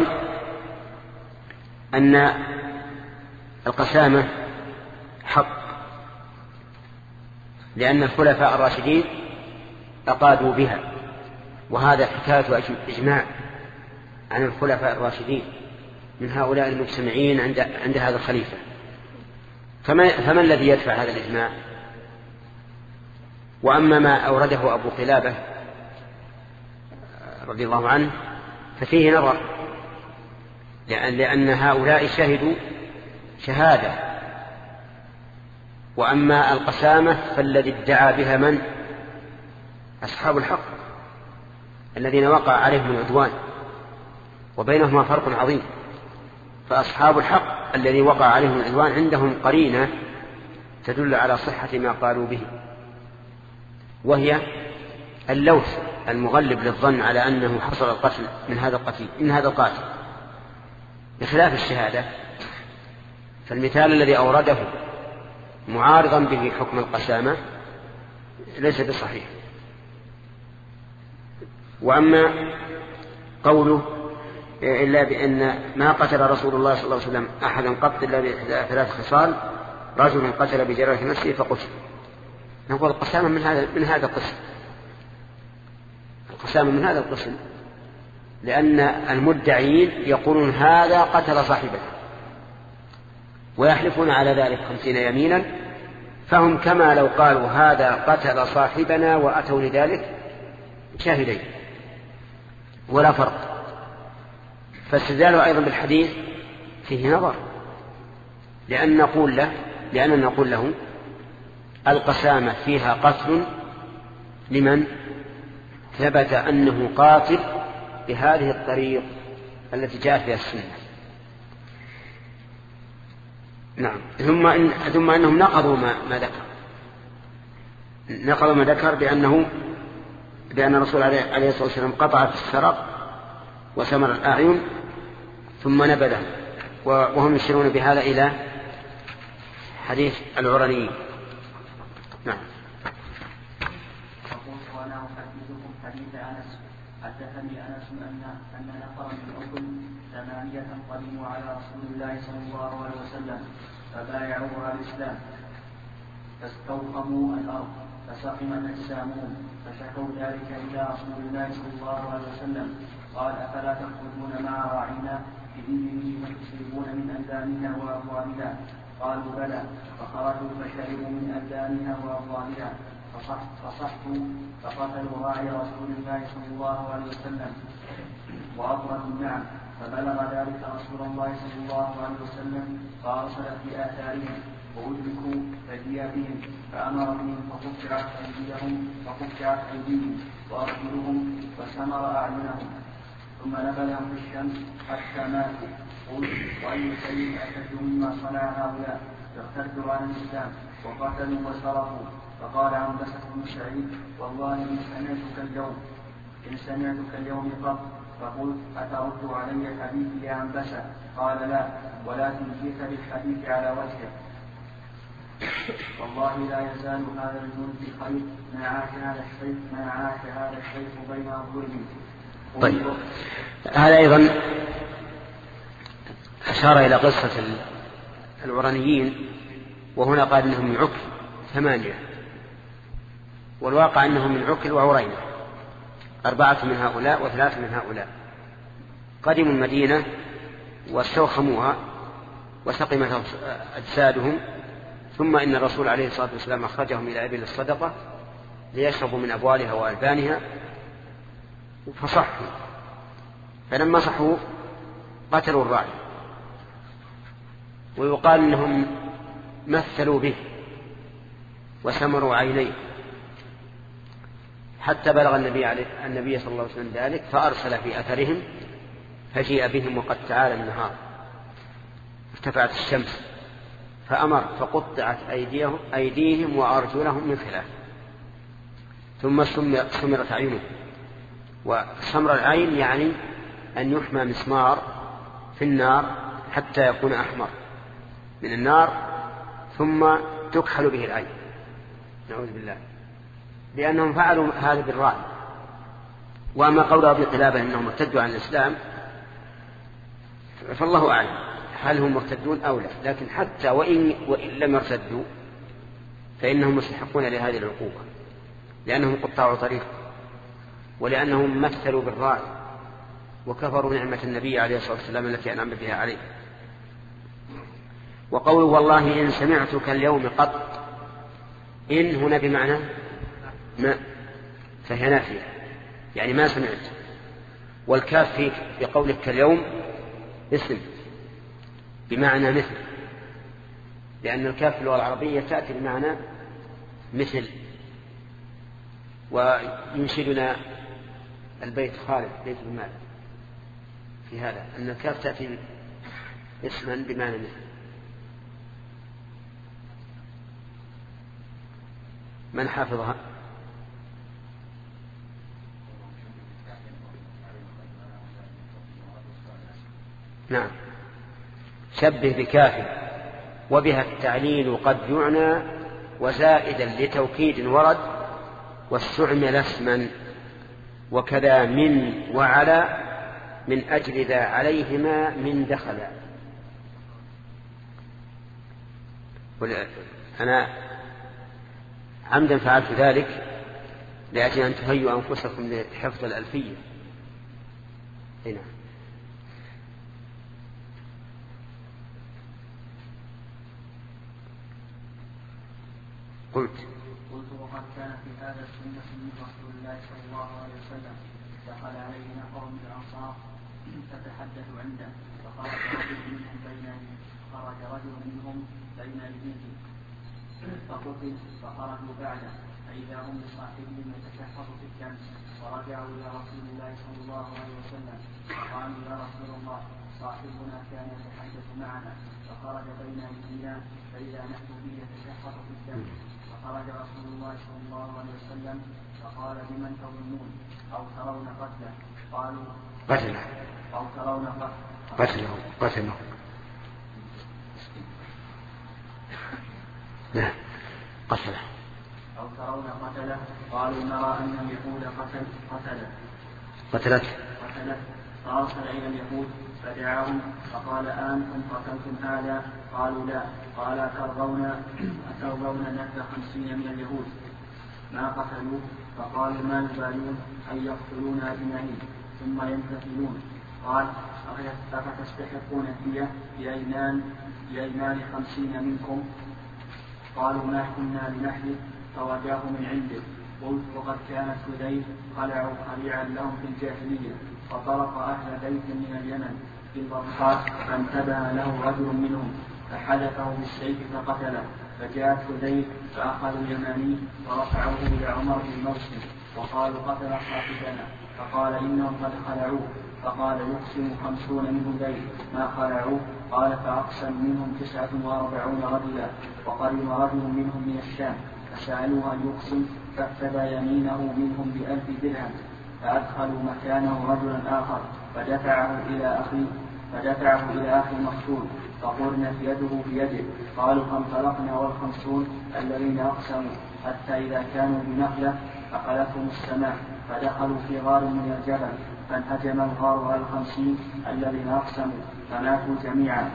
أن القسامة حق، لأن الخلفاء الراشدين أقادوا بها، وهذا حكاية إجماع عن الخلفاء الراشدين من هؤلاء المجتمعين عند عند هذا الخليفة. فما, فما الذي يدفع هذا الإجماع؟ وأما ما أورده أبو قلابة رضي الله عنه ففيه نظر، لأن, لأن هؤلاء شهدوا شهادة، وأما القسامة فالذي ادعى بها من؟ أصحاب الحق الذين وقع عليهم العدوان، وبينهما فرق عظيم. فأصحاب الحق الذي وقع عليهم العدوان عندهم قرينة تدل على صحة ما قالوا به، وهي اللوث المغلب للظن على أنه حصل القتل من هذا القتل من هذا القاتل، بخلاف الشهادة. فالمثال الذي أورده معارضا به حكم القسامة ليس بصحيح. وأما قوله إلا بأن ما قتل رسول الله صلى الله عليه وسلم أحدا قط إلا بثلاث خصال: رجل قتل بجريرة نفسه فقتل. نقول القسامة من هذا من هذا القسم، القسامة من هذا القسم، لأن المدعين يقولون هذا قتل صاحبه ويحلفون على ذلك خمسين يمينا، فهم كما لو قالوا هذا قتل صاحبنا وأتوا لذلك شاهدين، ولا فرق. فاستدلال أيضا بالحديث فيه نظر، لأن نقول له لأن نقول له القسامة فيها قتل لمن ثبت أنه قاتل بهذه الطريق التي جاءت بها السنة. نعم. ثم إن ثم أنهم نقضوا ما, ما ذكر نقضوا ما ذكر بأنه بأن الرسول عليه الصلاة والسلام قطع في السرق وسمر الأعين ثم نبذه، وهم يشيرون بهذا إلى حديث العرني. نعم. فقلت وأنا أحدثكم حديث أنس حدثني أنس أن أن نفرا من أكل ثمانية قدموا على رسول الله صلى الله عليه وسلم فبايعوه على الإسلام فاستوخموا الأرض فسقمت أجسامهم فشكوا ذلك إلى رسول الله صلى الله عليه وسلم قال أفلا تخرجون مع راعينا بإذنه فتشربون من ألبانها وأبوابها؟ قالوا بلى. فخرجوا فشربوا من ألبانها وأبوابها فصحوا فقتلوا راعي رسول الله صلى الله عليه وسلم وأبردوا النعم. فبلغ ذلك رسول الله صلى الله عليه وسلم فأرسل في آثارهم وأدركوا فجيء بهم فأمر بهم فقطعت أيديهم فقطعت أيديهم وأرجلهم وسمر أعينهم ثم نبذهم في الشمس حتى ماتوا. قلت وأي شيء أشد مما صنع هؤلاء؟ فارتدوا عن الإسلام وقتلوا وسرقوا. فقال عنبسة بن سعيد والله إن سمعتك اليوم إن سمعتك اليوم قط. فقلت أترد علي حديثي يا عنبسة؟ قال لا، ولكن جئت بالحديث على وجهه. والله لا يزال هذا الجند بخير ما عاش هذا الشيخ ما عاش هذا الشيخ بين أظهرهم. طيب، هذا أيضا أشار إلى قصة العرنيين، وهنا قال إنهم من عكل ثمانية، والواقع أنهم من عكل وعرينة، أربعة من هؤلاء وثلاثة من هؤلاء. قدموا المدينة واستوخموها وسقمت أجسادهم، ثم إن الرسول عليه الصلاة والسلام أخرجهم إلى إبل الصدقة ليشربوا من أبوالها وألبانها، فصحوا. فلما صحوا قتلوا الراعي، ويقال أنهم مثلوا به وسمروا عينيه حتى بلغ النبي, عليه النبي صلى الله عليه وسلم ذلك، فأرسل في أثرهم فجيء بهم وقد تعالى النهار، ارتفعت الشمس، فأمر فقطعت أيديهم, أيديهم وأرجلهم من خلاف، ثم سمرت عينه. وسمر العين يعني أن يحمى مسمار في النار حتى يكون أحمر من النار، ثم تكحل به العين، نعوذ بالله، لأنهم فعلوا هذا بالرأي. وأما قول أبي قلابة أنهم ارتدوا عن الإسلام فالله أعلم هل هم مرتدون أو لا، لكن حتى وإن, وإن لم يرتدوا فإنهم مستحقون لهذه العقوبة، لأنهم قطاع طريق، ولأنهم مثلوا بالرأي وكفروا نعمة النبي عليه الصلاة والسلام التي أنعم بها عليه. وقول والله إن سمعتك اليوم قط، إن هنا بمعنى ما، فهي نافية يعني ما سمعت، والكاف في قولك اليوم اسم بمعنى مثل، لأن الكاف في اللغة العربية تأتي بمعنى مثل. وينشدنا البيت خالد بيت المال في هذا أن الكاف تأتي اسما بمعنى مثل. من حافظها؟ نعم، شبه بكاف وبها التعليل قد يعنى، وزائدا لتوكيد ورد، واستعمل اسما، وكذا من وعلى من أجل ذا عليهما من دخل. أنا عمدا فعلت ذلك لأجل أن تهيئوا أنفسكم لحفظ الألفية. هنا قلت قلت وقد كان في هذا السنة من رسول الله صلى الله عليه وسلم دخل عليه نفر من الأنصار فتحدثوا عنده، فخرج رجل منهم بين خرج رجل منهم بين أيديهم فقتل، فخرجوا بعده فإذا هم بصاحبهم يتشحط في الشمس، فرجعوا إلى رسول الله صلى الله عليه وسلم فقالوا يا رسول الله صاحبنا كان يتحدث معنا فخرج بين أيدينا فإذا نحن به يتشحط في الشمس. فخرج رسول الله صلى الله عليه وسلم فقال بمن تظنون أو ترون قتله؟ قالوا قتله أو ترون قتله قتله لا قتله أو ترون قتله؟ قالوا نرى أن اليهود قتل قتله قتلت قتله. فأرسل إلى اليهود فدعاهم فقال أنتم قتلتم هذا؟ قالوا لا. قال أترضون أترضون نفذ خمسين من اليهود ما قتلوا؟ فقالوا ما يبالون أن يقتلون أجمعين ثم ينتقلون. قال أفتستحقون الدية بأيمان بأيمان خمسين منكم؟ قالوا ما كنا لنحلف فوجاه من عنده. قلت وقد كانت هذيل خلعوا خليعا لهم في الجاهلية، فطرق أهل بيت من اليمن في البرقاء فانتبه له رجل منهم فحدثه بالسيف فقتله. فجاءت هذيل فأخذوا اليماني ورفعوه إلى عمر بن موسم وقالوا قتل صاحبنا، فقال إنهم قد خلعوه. فقال يقسم خمسون من ذيل ما خلعوا. قال فأقسم منهم تسعة وأربعون رجلا وقرم رجل منهم من الشام فسألوه أن يقسم فافتدى يمينه منهم بألف درهم فأدخلوا مكانه رجلا آخر فدفعه إلى أخي فدفعه إلى أخي المقتول فقرنت يده بيده. قالوا فانطلقنا والخمسون الذين أقسموا حتى إذا كانوا بنخلة أخذتهم السماء فدخلوا في غار من الجبل فانهجم الغار على الخمسين الذين أقسموا فماتوا جميعا.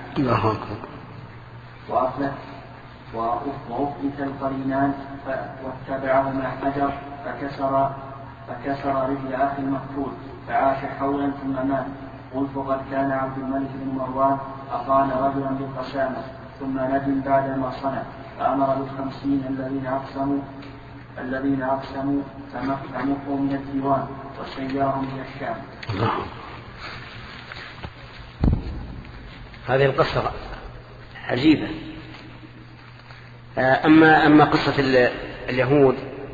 وأفلت القرينان واتبعهما حجر فكسر فكسر رجل أخي المقتول فعاش حولا ثم مات. قلت قد كان عبد الملك بن مروان أقام رجلا بالقسامة ثم ندم بعد ما صنع فأمر بالخمسين الذين أقسموا الذين أقسموا فمحوا من الديوان وسيرهم إلى الشام. هذه القصة عجيبة. أما أما قصة اليهود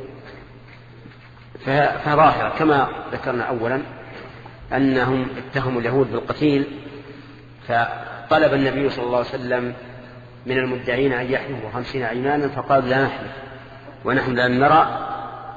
فظاهرة كما ذكرنا أولا أنهم اتهموا اليهود بالقتيل فطلب النبي صلى الله عليه وسلم من المدعين أن يحلفوا خمسين أيمانا فقالوا لا نحلف ونحن لا نرى.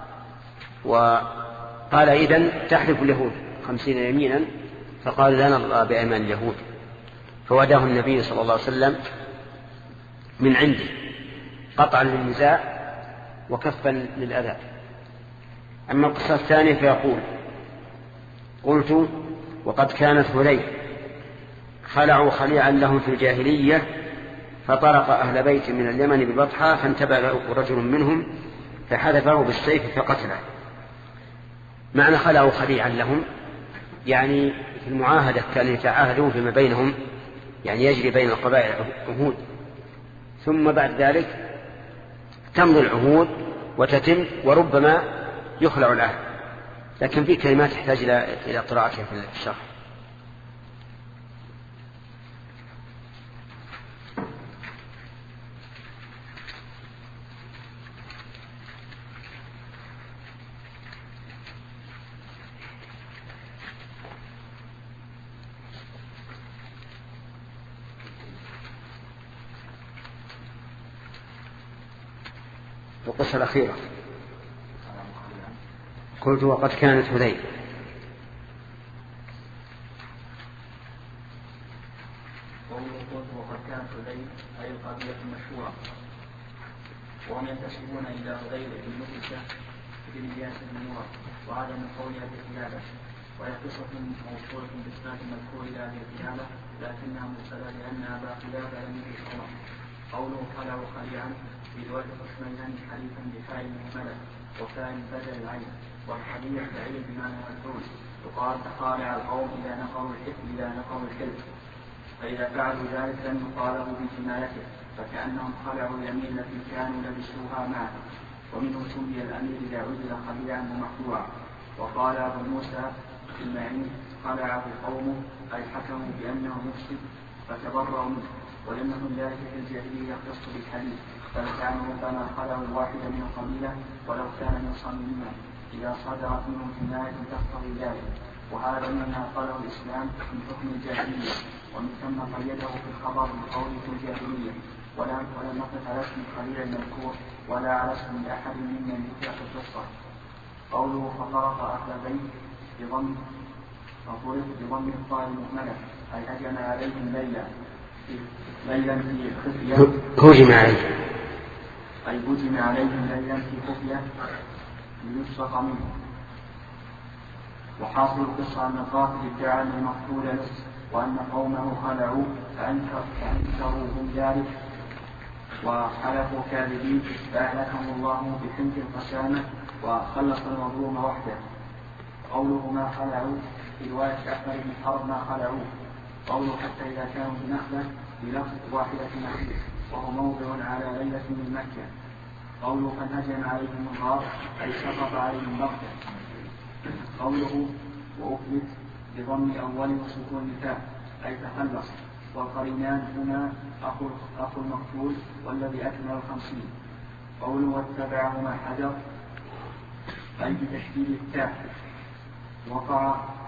وقال إذن تحلف اليهود خمسين يمينا فقالوا لا نرى بأيمان اليهود فوداه النبي صلى الله عليه وسلم من عنده قطعا للنزاع وكفا للأذى. أما القصة الثانية فيقول قلت وقد كانت هذيل خلعوا خليعا لهم في الجاهلية فطرق أهل بيت من اليمن ببطحة فانتبه له رجل منهم فحذفه بالسيف فقتله. معنى خلعوا خليعا لهم يعني في المعاهدة كانوا يتعاهدون فيما بينهم يعني يجري بين القبائل عهود ثم بعد ذلك تمضي العهود وتتم وربما يخلع العهد. لكن في كلمات تحتاج إلى قراءتها في الشرح. القصة الأخيرة قلت وقد كانت هذيل وقد كانت هذيل أي القبيلة المشهورة وهم ينتسبون إلى هذيل بن مكة بن إياس بن نور وهذا من قولها بالكلابة وهي قصة موصولة بإسناد المذكور إلى هذه الكلابة لكنها مرسلة لأن أبا كلابة لم يدرك عمر. قوله خلعوا خليعا في رواية خصمين حليفا بفاء مهملة وفاء بدل العين والخليع بعيد بمعنى مفعول يقال تخالع القوم إذا نقروا الحلف إذا نقروا الحلف فإذا فعلوا ذلك لم يطالبوا بجنايته فكأنهم خلعوا اليمين التي كانوا لبسوها معه. ومنه سمي الأمير إذا عزل خليعا ومخلوعا. وقال أبو موسى في المعين خلعه قومه أي حكموا بأنه مفسد فتبرأوا منه ولم يكن ذلك في الجاهلية يختص بالحديث فكانوا ربما خلعوا واحدا من القبيلة ولو كان من صميمهم إذا صدرت منهم جناية تقتضي ذلك. وهذا مما قاله الإسلام من حكم الجاهلية ومن ثم قيده في الخبر بقوله في الجاهلية ولم ولم نقف على اسم الخليل المذكور ولا على اسم أحد ممن ذكر في القصة. قوله فطرق أهل بيت بضم فطرق بضم الطاء المهملة أي هجم عليهم ليلا ليلا في خفية هجم عليهم أي هجم عليهم ليلا في خفية ليسرق منه. وحاصل القصة أن القاتل ادعى أن المقتول له وأن قومه خلعوا فأنكروا هم ذلك وحلفوا كاذبين فأهلكهم الله بحنك القسامة وخلص المظلوم وحده. قوله ما خلعوا في رواية أحمد بن حرب ما خلعوا. قوله حتى إذا كانوا بنخلة بلفظ واحدة نخيل وهو موضع على ليلة من مكة. قوله فانهجم عليهم الغار أي سقط عليهم بغتة. قوله وأفلت بضم أول وسكون التاء أي تخلص. والقرينان هنا أخو, أخو المقتول والذي أكمل الخمسين. قوله واتبعهما حجر أي بتشديد التاء وقع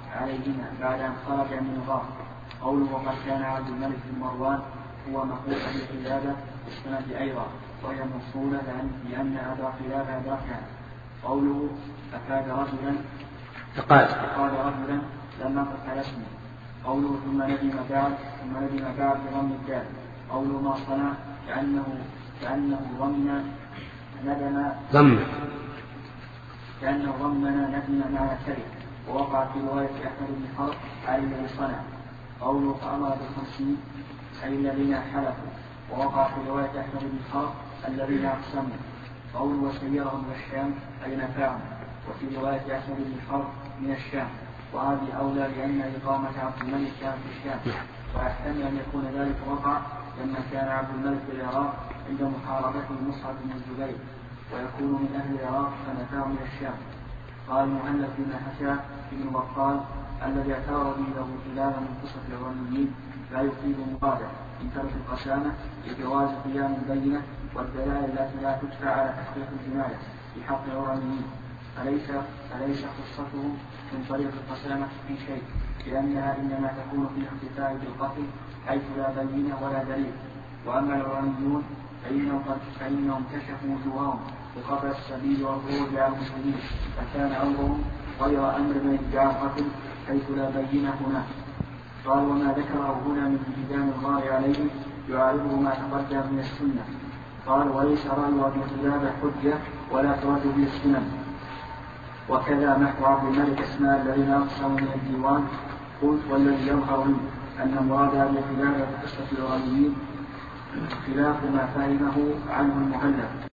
عليهما بعد أن خرج من الغار. قوله وقد كان عبد الملك بن مروان هو مخوف بقلابة السنة أيضا وهي موصولة لأن أبا قلابة أدركها. قوله أفاد رجلا فقال فقال رجلا لم نقف على اسمه. قوله ثم ندم بعد ثم ندم بعد بضم الدال. قوله ما صنع كأنه كأنه ضمن ندم ضمن كأنه ضمن ندم مع الكذب. ووقع في رواية أحمد بن حرب على الذي صنع. قوله فأمر بالخمسين أي الذين حلفوا. ووقع في رواية أحمد بن حرب الذين أقسموا. قوله وسيرهم إلى الشام أي نفعهم. وفي رواية أحمد بن حرب من الشام. وهذه أولى لأن إقامة عبد الملك كان في الشام، ويحتمل أن يكون ذلك وقع لما كان عبد الملك في العراق عند محاربته مصعب بن الزبير، ويكون من أهل العراق فنفاه من الشام. قال المؤلف بما حكى ابن بطال الذي اعتبر به له خلاف من قصة العرانيين لا يفيد مراده إن ترك القسامة لجواز قيام البينة والدلائل التي لا تدفع على تحقيق الجناية في حق العرانيين، أليس أليس قصتهم من طريق القسامة في شيء، لأنها إنما تكون في الاحتفاء بالقتل حيث لا بينة ولا دليل. وأما العرانيون فإنهم, فإنهم كشفوا وجوههم وقطع السبيل والخروج على المسلمين، فكان أمرهم غير أمر من ادعاء القتل حيث لا بينة هناك. قال وما ذكره هنا من انهدام الغار عليه يعارضه ما تقدم من السنة. قال وليس رأي أبي قلابة حجة ولا ترد به السنن. وكذا محو عبد الملك اسماء الذين أقسموا من الديوان. قلت والذي يظهر لي أن مراد أبي قلابة في قصة العرانيين خلاف ما فهمه عنه المهلب.